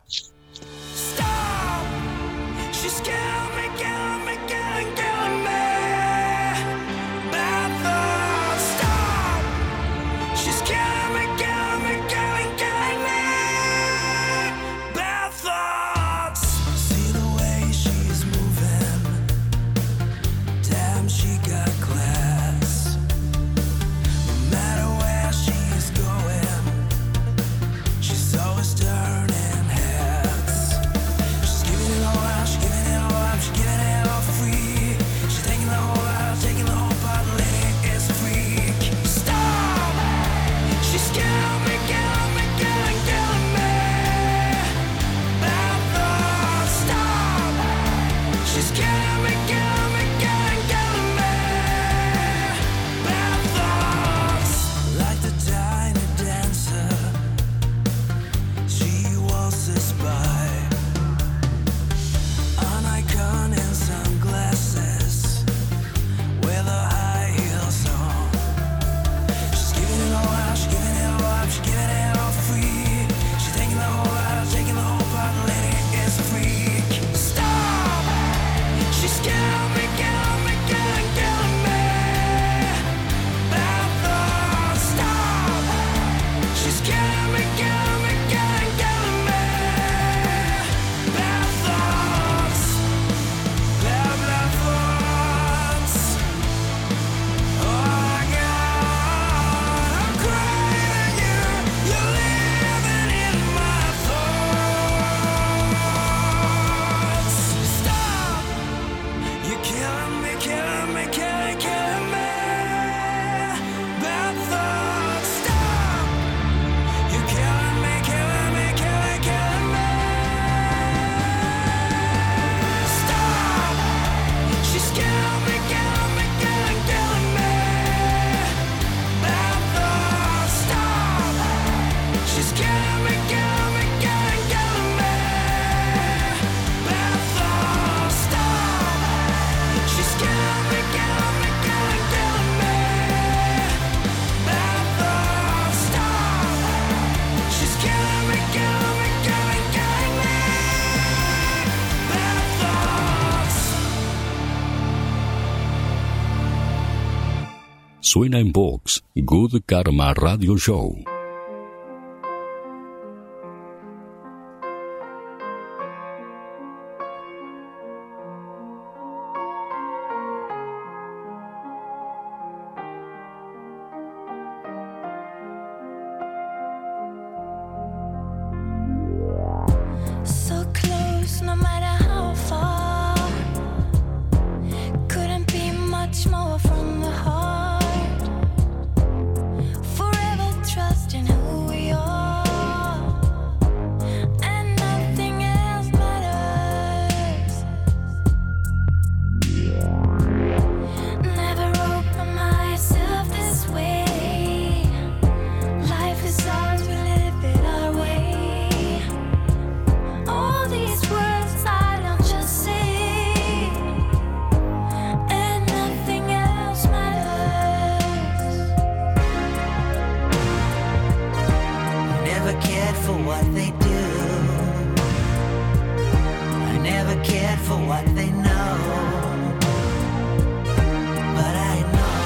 She's killing me, killing me, killing me. Bad thoughts, stop. She's killing me, killing me, killing me. Bad thoughts. See the way she's moving. Damn, she got class. No matter where she's going, she's always turning heads. She's giving it all out, she's giving it all up, she's giving it all free. She's taking the whole out, taking the whole part, letting it freak. Stop! She's killing me, killing me, killing me. Bad thoughts, stop! She's killing me, killing me, killing me. Bad thoughts. Like the tiny dancer, she waltzes by. An icon in sunglasses with her high heels on. She's giving it all out, she's giving it all up, she's giving it all free. She's taking the whole out, taking the whole part, letting it freak. Stop! She's killing me, killing me, killing me. Bad thoughts, stop! She's killing me, killing me, killing me. Bad thoughts. Blah, blah, thoughts. Oh my God, I'm craving you. You're living in my thoughts. Stop. You're killing me, killing me, killing me. Bad thoughts. Stop. You're killing me, killing me, killing me. Stop. She's killing me, killing me, killing me. Bad thoughts, stop. She's killing me, killing me, killing me. Bad thoughts, stop. She's killing me, killing me, killing me. Bad thoughts, stop. She's killing me, killing me, killing me. Bad thoughts. Suena en Vox, Good Karma Radio Show. So close, no matter how far. Couldn't be much more from the heart. Forever trusting who we are, and nothing else matters. Never open myself this way. Life is ours, we live it our way. All these words I don't just say, and nothing else matters. Never cared for what they do. I never cared for what they know. But I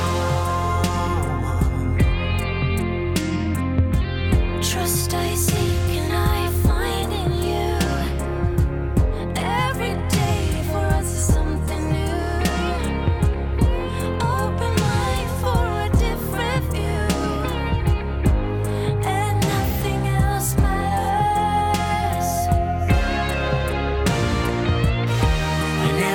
know. Trust I seek and I find in you. Every day for us is something new. Open mind for a different view, and nothing else matters. I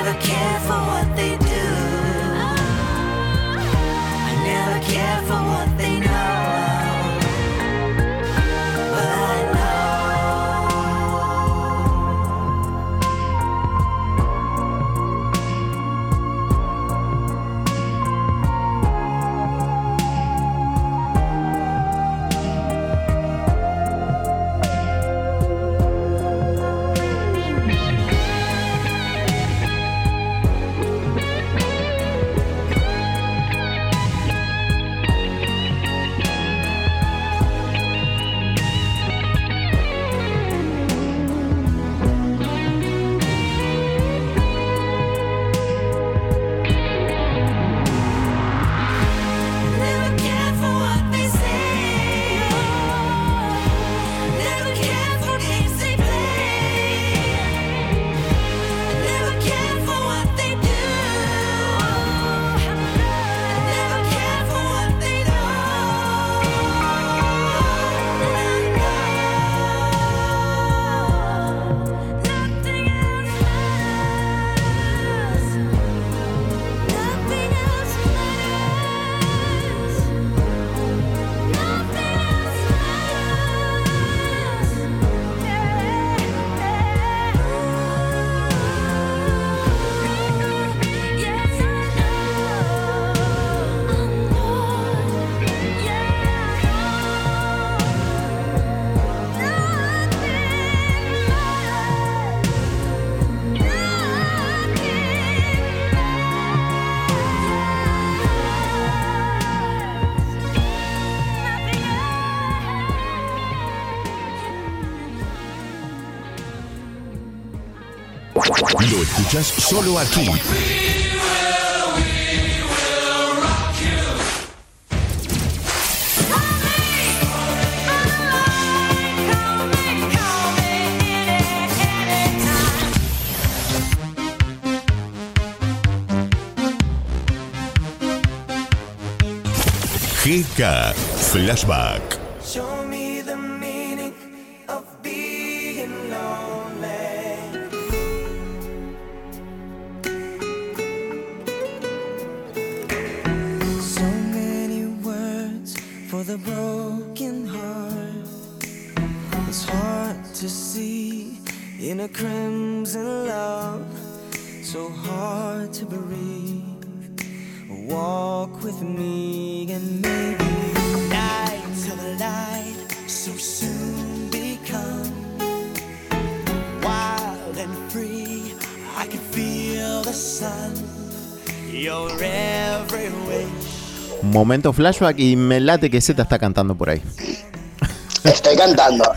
Lo escuchás solo aquí. GK Flashback. Show me the meaning of being lonely. So many words for the broken heart. It's hard to see in a crimson love. So hard to breathe. Walk with me and maybe night till the light so soon become wild and free. I can feel the sun, your every wish. Momento flashback y me late que Z está cantando por ahí. Estoy cantando.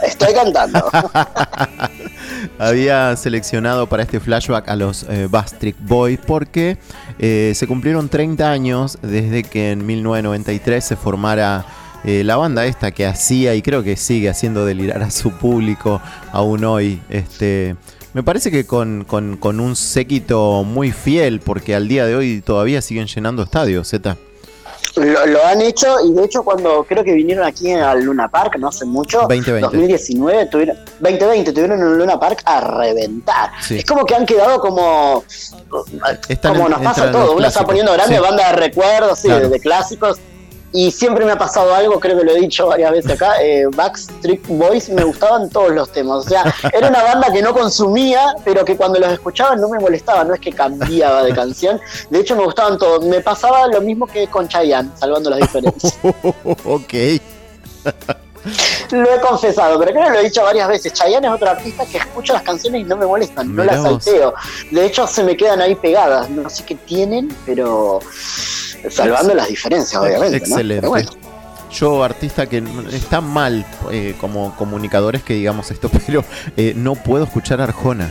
Había seleccionado para este flashback a los Backstreet Boys porque se cumplieron 30 años desde que en 1993 se formara la banda esta que hacía y creo que sigue haciendo delirar a su público aún hoy. Me parece que con un séquito muy fiel, porque al día de hoy todavía siguen llenando estadios, Z. Lo han hecho, y de hecho cuando creo que vinieron aquí al Luna Park no hace mucho, 2020. 2019, 2020 tuvieron en el Luna Park a reventar. Sí. Es como que han quedado como nos pasa todo, uno está poniendo grandes bandas de recuerdos, sí, claro, de clásicos, y siempre me ha pasado algo, creo que lo he dicho varias veces acá, Backstreet Boys me gustaban todos los temas, o sea, era una banda que no consumía, pero que cuando los escuchaba no me molestaba, no es que cambiaba de canción, de hecho me gustaban todos, me pasaba lo mismo que con Chayanne, salvando las diferencias. Ok. Lo he confesado, pero creo que lo he dicho varias veces. Chayanne es otro artista que escucho las canciones y no me molestan, no las salteo. De hecho, se me quedan ahí pegadas. No sé qué tienen, pero salvando las diferencias, obviamente. Excelente. ¿No? Pero bueno. Yo, artista que está mal como comunicadores que digamos esto, pero no puedo escuchar Arjona.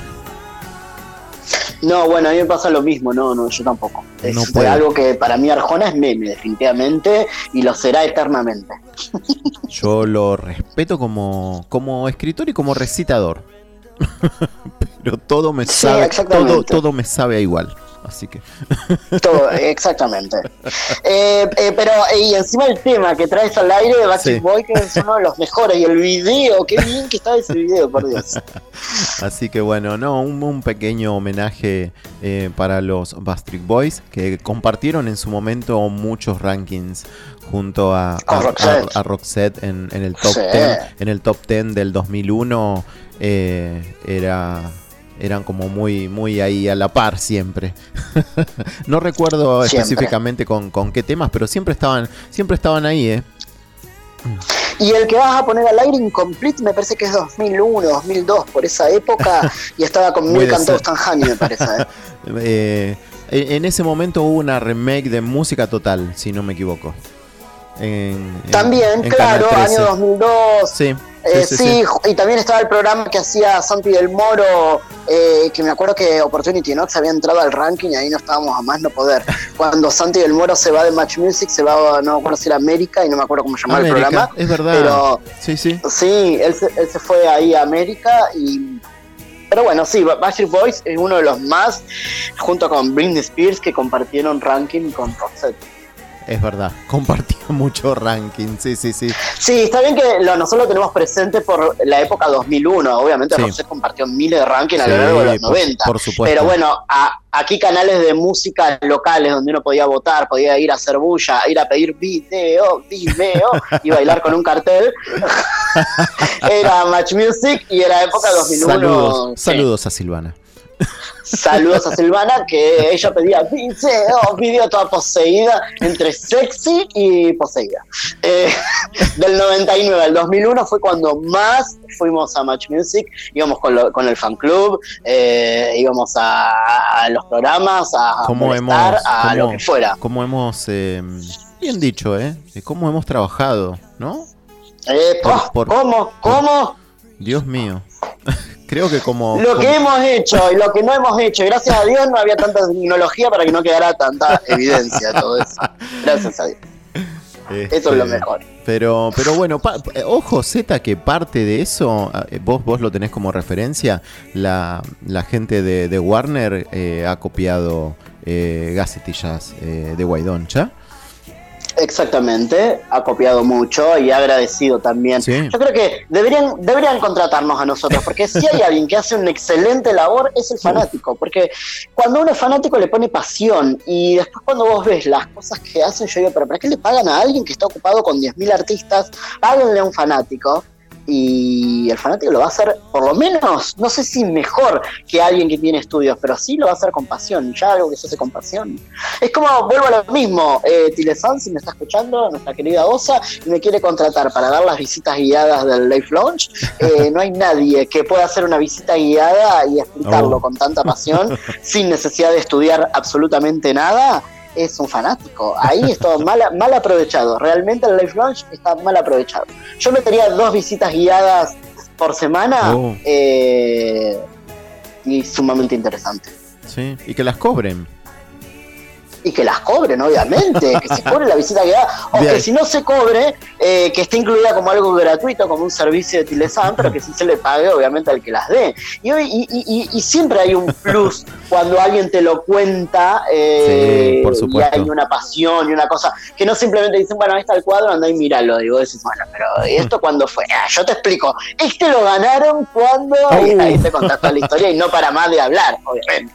No, bueno, a mí me pasa lo mismo, no, yo tampoco. Es No puedo. algo que para mí Arjona es meme, definitivamente, y lo será eternamente. Yo lo respeto como escritor y como recitador. Pero todo me Sí, sabe, exactamente. todo me sabe a igual. Así que. Todo, exactamente. Pero y encima el tema que traes al aire de Backstreet Sí. Boys, que es uno de los mejores, y el video, qué bien que está ese video, por Dios. Así que bueno, un pequeño homenaje para los Backstreet Boys que compartieron en su momento muchos rankings junto a Roxette en el top Sí. 10, en el top 10 del 2001. Eran como muy ahí a la par siempre. No recuerdo Siempre. específicamente con qué temas, pero siempre estaban ahí, Y el que vas a poner al aire, Incomplete, me parece que es 2001, 2002, por esa época, y estaba con Puede Milk and ser. Tostanhani, me parece. En ese momento hubo una remake de Música Total, si no me equivoco. También, en claro, Canal 13. año 2002. Sí. Sí, y también estaba el programa que hacía Santi del Moro, que me acuerdo que Opportunity Knox había entrado al ranking y ahí no estábamos a más no poder. Cuando Santi del Moro se va de Match Music, se va, no me acuerdo si era América y no me acuerdo cómo llamaba el programa. Es verdad. Pero sí, él se fue ahí a América y... Pero bueno, sí, Backstreet Boys es uno de los más, junto con Britney Spears, que compartieron ranking con Roxette. Es verdad, compartía mucho ranking, sí. Sí, está bien que nosotros lo tenemos presente por la época 2001. Obviamente Sí. Roxette compartió miles de rankings a lo Sí, largo de los por 90. supuesto. Pero bueno, aquí canales de música locales donde uno podía votar, podía ir a hacer bulla, ir a pedir video y bailar con un cartel. Era Match Music y era época 2001. Saludos a Silvana. Saludos a Silvana, que ella pedía video toda poseída, entre sexy y poseída. Del 99 al 2001 fue cuando más fuimos a Match Music, íbamos con el fan club, íbamos a los programas, a molestar, a lo que fuera. Cómo hemos, bien dicho, cómo hemos trabajado, ¿no? ¿Cómo? Dios mío. Creo que Lo que hemos hecho y lo que no hemos hecho. Gracias a Dios no había tanta tecnología para que no quedara tanta evidencia de todo eso. Gracias a Dios. Eso es lo mejor. Pero bueno, ojo Z, que parte de eso, vos lo tenés como referencia, la gente de Warner ha copiado Gacetillas de Guaidoncha. Exactamente, ha copiado mucho y ha agradecido también. Sí. Yo creo que deberían contratarnos a nosotros, porque si hay alguien que hace una excelente labor es el fanático, porque cuando uno es fanático le pone pasión y después cuando vos ves las cosas que hacen, yo digo, pero ¿para qué le pagan a alguien que está ocupado con 10.000 artistas? Páguenle a un fanático. Y el fanático lo va a hacer, por lo menos, no sé si mejor que alguien que tiene estudios, pero sí lo va a hacer con pasión. Ya algo que se hace con pasión. Es como, vuelvo a lo mismo, Tilezan, si me está escuchando, nuestra querida Osa, y me quiere contratar para dar las visitas guiadas del Life Launch, no hay nadie que pueda hacer una visita guiada y explicarlo con tanta pasión, sin necesidad de estudiar absolutamente nada. Es un fanático. Ahí es todo mal aprovechado. Realmente el Life Launch está mal aprovechado. Yo metería 2 visitas guiadas por semana y sumamente interesante. Sí, y que las cobren. Y que las cobren, obviamente, que se cobre la visita guiada, o Bien. que si no se cobre, que esté incluida como algo gratuito, como un servicio de Tilezan, pero que sí se le pague, obviamente, al que las dé. Y siempre hay un plus cuando alguien te lo cuenta, Sí, por supuesto. y hay una pasión y una cosa, que no simplemente dicen, bueno, ahí está el cuadro, anda y míralo. Digo, decís, bueno, pero ¿y esto cuándo fue? Yo te explico, lo ganaron cuando, y ahí te contás toda la historia y no para más de hablar, obviamente.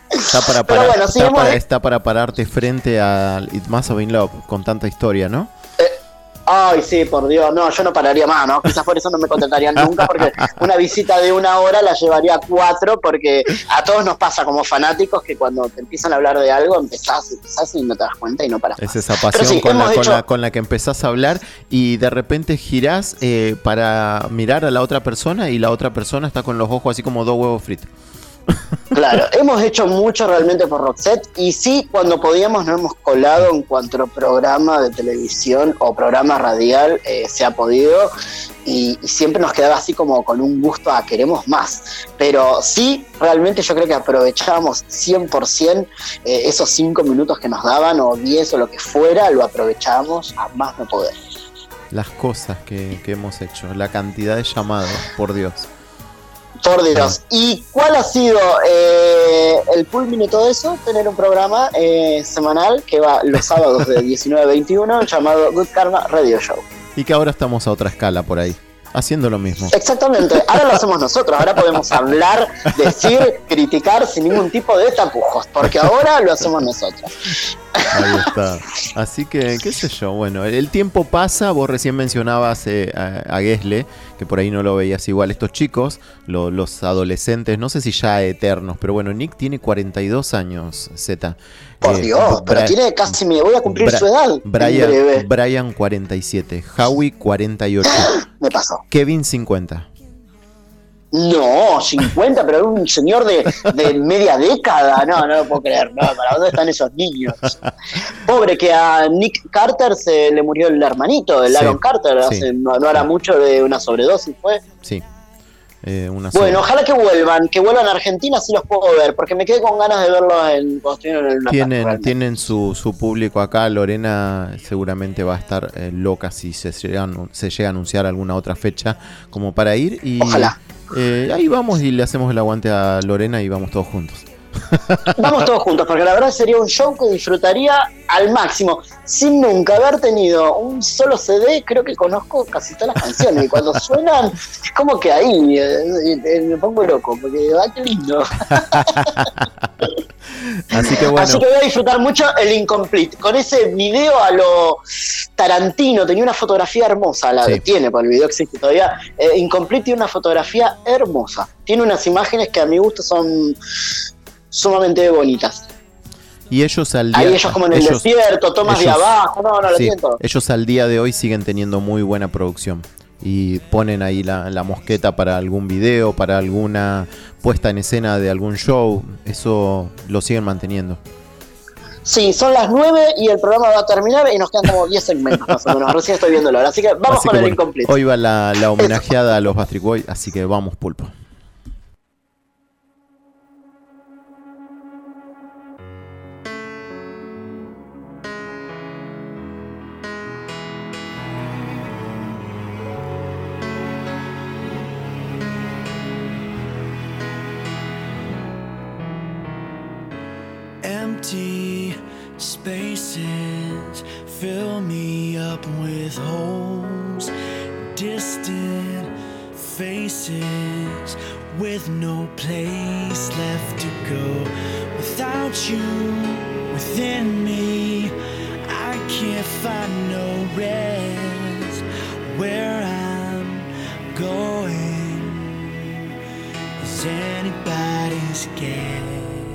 Está para pararte frente a It Must Have Been Love con tanta historia, ¿no? Ay, sí, por Dios, no, yo no pararía más, ¿no? Quizás por eso no me contratarían nunca, porque una visita de 1 hora la llevaría 4, porque a todos nos pasa como fanáticos que cuando te empiezan a hablar de algo, empezás y no te das cuenta y no paras. Es esa pasión con la que empezás a hablar y de repente girás para mirar a la otra persona y la otra persona está con los ojos así como 2 huevos fritos. Claro, hemos hecho mucho realmente por Roxette y sí, cuando podíamos nos hemos colado en cuanto a programa de televisión o programa radial se ha podido y siempre nos quedaba así como con un gusto a queremos más, pero sí, realmente yo creo que aprovechábamos 100% esos 5 minutos que nos daban o 10 o lo que fuera, lo aprovechábamos a más no poder. Las cosas que hemos hecho, la cantidad de llamados, por Dios. Por Dios. ¿Y cuál ha sido el culmine de todo eso? Tener un programa semanal que va los sábados de 19 a 21 llamado Good Karma Radio Show. Y que ahora estamos a otra escala por ahí, haciendo lo mismo. Exactamente, ahora lo hacemos nosotros, ahora podemos hablar, decir, criticar sin ningún tipo de tapujos, porque ahora lo hacemos nosotros. Ahí está. Así que, qué sé yo, bueno, el tiempo pasa, vos recién mencionabas a Gesle, que por ahí no lo veías igual, estos chicos, los adolescentes, no sé si ya eternos, pero bueno, Nick tiene 42 años, Z. Por Dios, pero tiene casi, voy a cumplir su edad. Brian 47, Howie 48. Me pasó. Kevin 50. No, 50, pero es un señor de media década. No lo puedo creer. No, ¿para dónde están esos niños? Pobre, que a Nick Carter se le murió el hermanito, el Aaron Carter. Hace, no hará mucho de una sobredosis, ¿fue? Sí. Bueno, ojalá que vuelvan a Argentina, así los puedo ver, porque me quedé con ganas de verlos cuando estuvieron en el Tienen su público acá. Lorena seguramente va a estar loca si se llega a anunciar alguna otra fecha como para ir. Y ojalá. Ahí vamos y le hacemos el aguante a Lorena y vamos todos juntos. Vamos todos juntos, porque la verdad sería un show que disfrutaría al máximo. Sin nunca haber tenido un solo CD, creo que conozco casi todas las canciones. Y cuando suenan, es como que ahí me pongo loco, porque qué lindo. Así que bueno. Así que voy a disfrutar mucho el Incomplete. Con ese video a lo Tarantino, tenía una fotografía hermosa, tiene, porque el video existe todavía. Incomplete tiene una fotografía hermosa. Tiene unas imágenes que a mi gusto son sumamente bonitas. Y ellos al día, ahí ellos como en el desierto, tomas de abajo, lo siento. Ellos al día de hoy siguen teniendo muy buena producción y ponen ahí la mosqueta para algún video, para alguna puesta en escena de algún show. Eso lo siguen manteniendo. Sí, son las 9 y el programa va a terminar y nos quedan como 10 segmentos más o menos. Recién estoy viéndolo ahora, así que vamos con el Incomplete. Hoy va la homenajeada a los Backstreet Boys, así que vamos, pulpo. Empty spaces fill me up with holes, distant faces with no place left to go. Without you within me, I can't find no rest. Where I'm going is anybody's guess.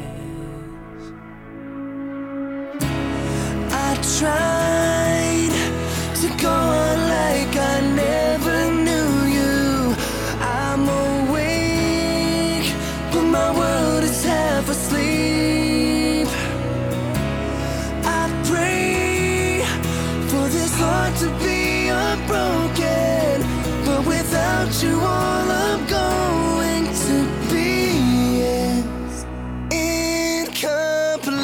I tried to go on like I never knew you. I'm awake, but my world is half asleep. I pray for this heart to be unbroken, but without you all I'm going to be is incomplete.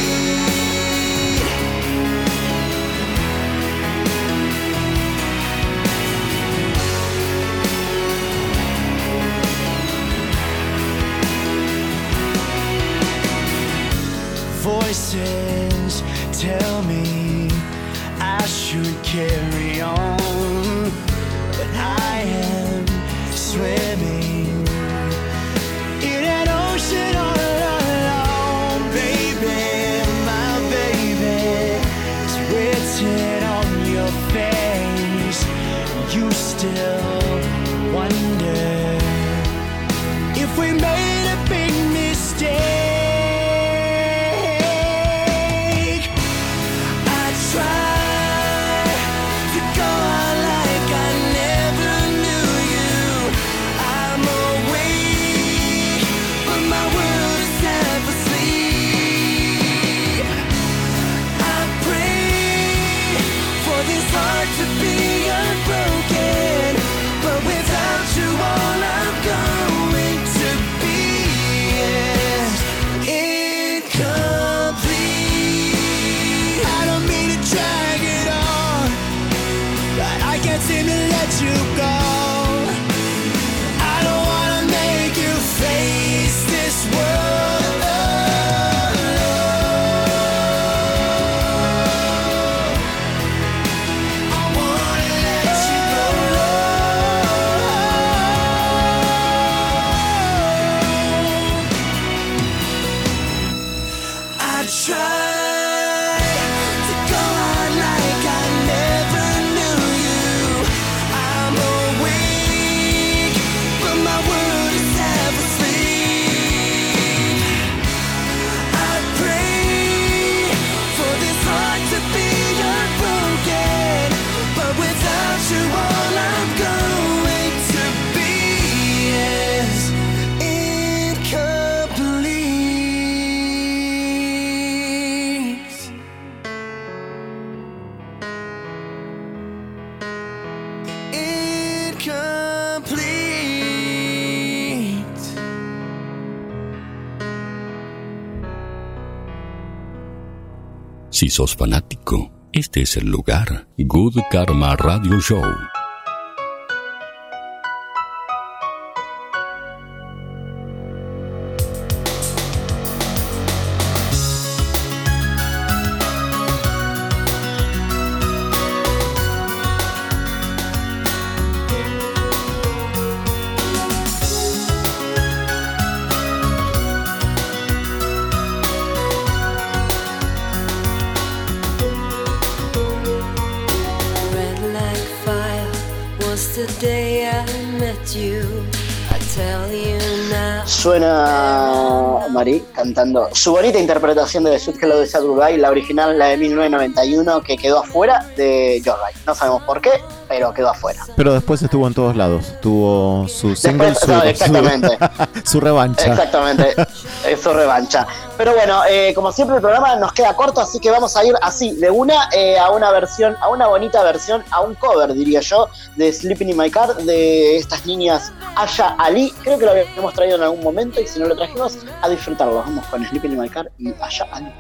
Voices tell me I should carry on, but I am swimming in an ocean all alone. Baby, my baby, it's written on your face. You still wonder if we made a big mistake. Si sos fanático, este es el lugar. Good Karma Radio Show. Suena Marie cantando su bonita interpretación de The Sweet Hello de Sad Goodbye, la original, la de 1991, que quedó afuera de Your Right. No sabemos por qué, pero quedó afuera. Pero después estuvo en todos lados. Tuvo su single, exactamente. Su revancha. Exactamente, su revancha. Pero bueno, como siempre el programa nos queda corto, así que vamos a ir así, de una a una versión, a una bonita versión, a un cover, diría yo, de Sleeping in My Car, de estas niñas Aya Ali. Creo que lo habíamos traído en algún momento, y si no lo trajimos, a disfrutarlo. Vamos con Sleeping in My Car y Aya Ali.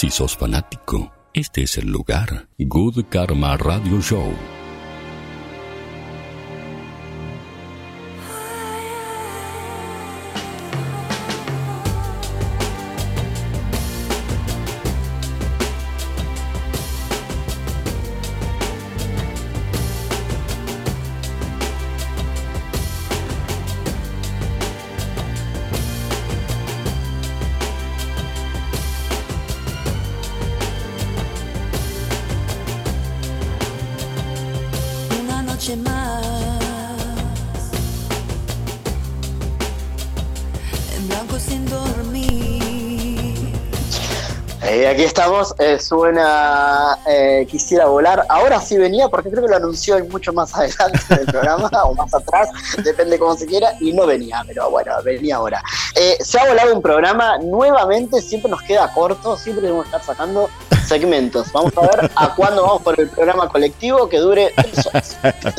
Si sos fanático, este es el lugar. Good Karma Radio Show. Una noche más en blanco sin dormir. Aquí estamos, suena Quisiera Volar. Ahora sí venía, porque creo que lo anunció mucho más adelante del programa, o más atrás, depende cómo se quiera, y no venía, pero bueno, venía ahora. Se ha volado un programa, nuevamente, siempre nos queda corto, siempre debemos estar sacando segmentos. Vamos a ver a cuándo vamos por el programa colectivo que dure 3 horas.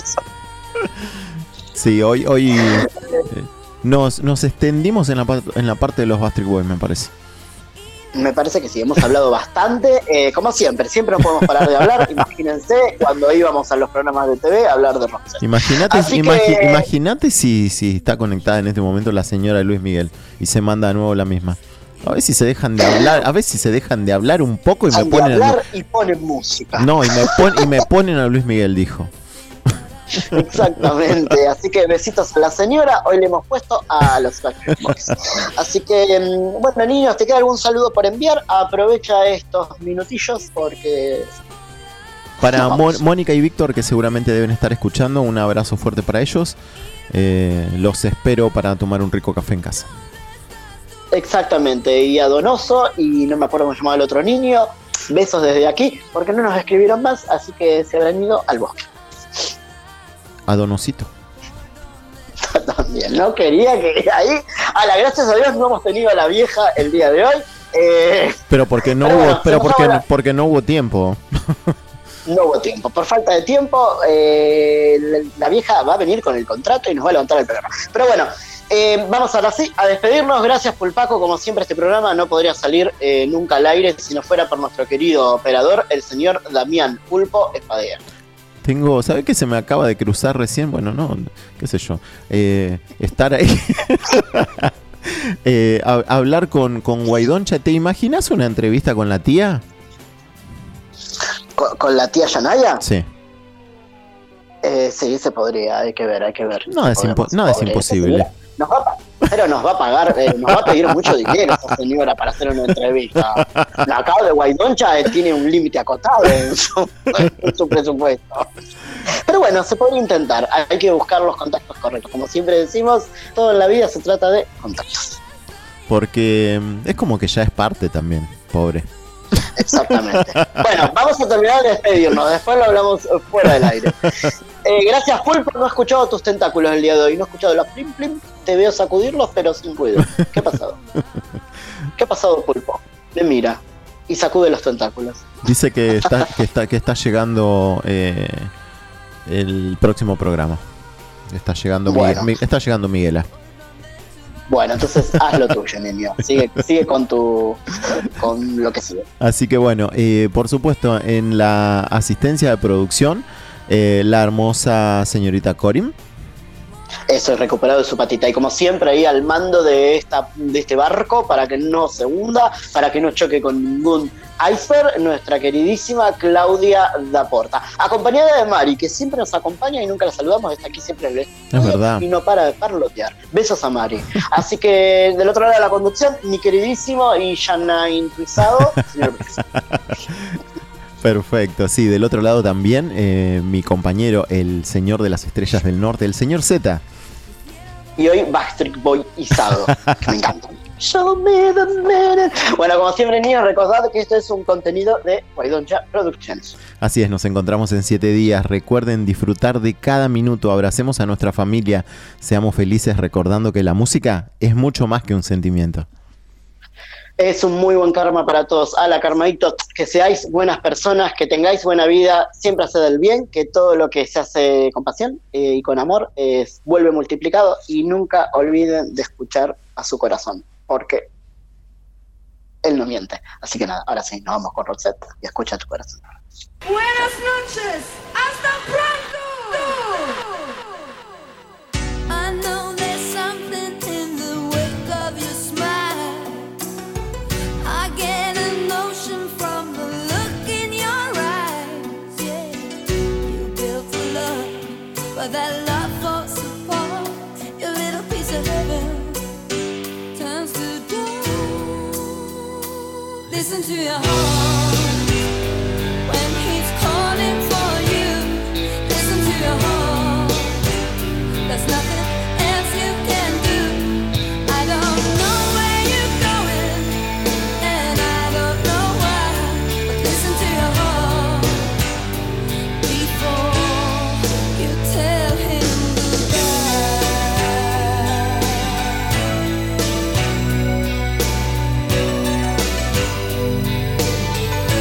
Sí, hoy nos extendimos en la parte de los Backstreet Boys, me parece. Me parece que sí, hemos hablado bastante, como siempre no podemos parar de hablar. Imagínense cuando íbamos a los programas de TV a hablar de Roxette. Imagínate si está conectada en este momento la señora Luis Miguel y se manda de nuevo la misma. A ver si se dejan de hablar, un poco y me ponen y ponen música. No, y me ponen a Luis Miguel, dijo. Exactamente, así que besitos a la señora. Hoy le hemos puesto a los Backstreet Boys. Así que, bueno, niños, ¿te queda algún saludo por enviar? Aprovecha estos minutillos porque... Para Mónica y Víctor, que seguramente deben estar escuchando, un abrazo fuerte para ellos. Los espero para tomar un rico café en casa. Exactamente, y a Donoso, y no me acuerdo cómo se llamaba el otro niño. Besos desde aquí, porque no nos escribieron más, así que se habrán ido al bosque. A Donosito. También, no quería que ahí, gracias a Dios no hemos tenido a la vieja el día de hoy. Pero porque no hubo tiempo. No hubo tiempo, por falta de tiempo. La vieja va a venir con el contrato y nos va a levantar el programa. Pero bueno, vamos ahora sí a despedirnos. Gracias, Pulpaco. Como siempre, este programa no podría salir nunca al aire si no fuera por nuestro querido operador, el señor Damián Pulpo Espadea. ¿Sabe qué se me acaba de cruzar recién? Bueno, no, qué sé yo. Estar ahí. Hablar con Guaidoncha. ¿Te imaginas una entrevista con la tía? ¿Con la tía Yanaya? Sí. Sí, se podría, hay que ver. Nada es imposible. Nos va a pagar, nos va a pedir mucho dinero esa señora para hacer una entrevista. La cara de Guaidoncha tiene un límite acotado en su presupuesto. Pero bueno, se podría intentar, hay que buscar los contactos correctos. Como siempre decimos, todo en la vida se trata de contactos. Porque es como que ya es parte también, pobre. Exactamente. Bueno, vamos a terminar de despedirnos, después lo hablamos fuera del aire. Gracias, Pulpo, no he escuchado tus tentáculos el día de hoy, no he escuchado los plim plim, te veo sacudirlos pero sin ruido. ¿Qué ha pasado? ¿Qué ha pasado, Pulpo? Me mira y sacude los tentáculos. Dice que está llegando el próximo programa. Está llegando Miguela. Bueno, entonces haz lo tuyo, niño. Sigue con lo que sigue. Así que bueno, por supuesto, en la asistencia de producción, la hermosa señorita Corim. Eso, recuperado de su patita. Y como siempre, ahí al mando de este barco, para que no se hunda, para que no choque con ningún iceberg, nuestra queridísima Claudia Daporta. Acompañada de Mari, que siempre nos acompaña y nunca la saludamos, está aquí siempre en el Es verdad. y no para de parlotear. Besos a Mari. Así que del otro lado de la conducción, mi queridísimo y ya intruisado, señor Brix. Perfecto, sí, del otro lado también mi compañero, el señor de las estrellas del norte, el señor Z. Y hoy Backstreet Boy izado, que me encanta. Show me the minute. Bueno, como siempre, niños, recordad que esto es un contenido de Guaidoncha Productions. Así es, nos encontramos en 7 días. Recuerden disfrutar de cada minuto, abracemos a nuestra familia, seamos felices recordando que la música es mucho más que un sentimiento. Es un muy buen karma para todos. A la karmadito, que seáis buenas personas, que tengáis buena vida, siempre haced el bien, que todo lo que se hace con pasión y con amor vuelve multiplicado, y nunca olviden de escuchar a su corazón, porque él no miente. Así que nada, ahora sí, nos vamos con Roxette y escucha tu corazón. Buenas noches, hasta pronto. I know there's something in the wake of your smile. I get a notion from the look in your eyes. Yeah, you built for love, but that love falls apart. Your little piece of heaven turns to dust. Listen to your heart when he's calling for you. Listen to your heart. There's nothing else you can do. I don't know where you're going, and I don't know why. But listen to your heart before you tell him goodbye.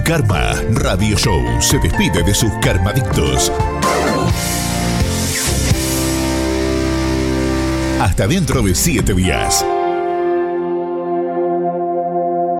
Karma Radio Show se despide de sus karmadictos. Hasta dentro de 7 días.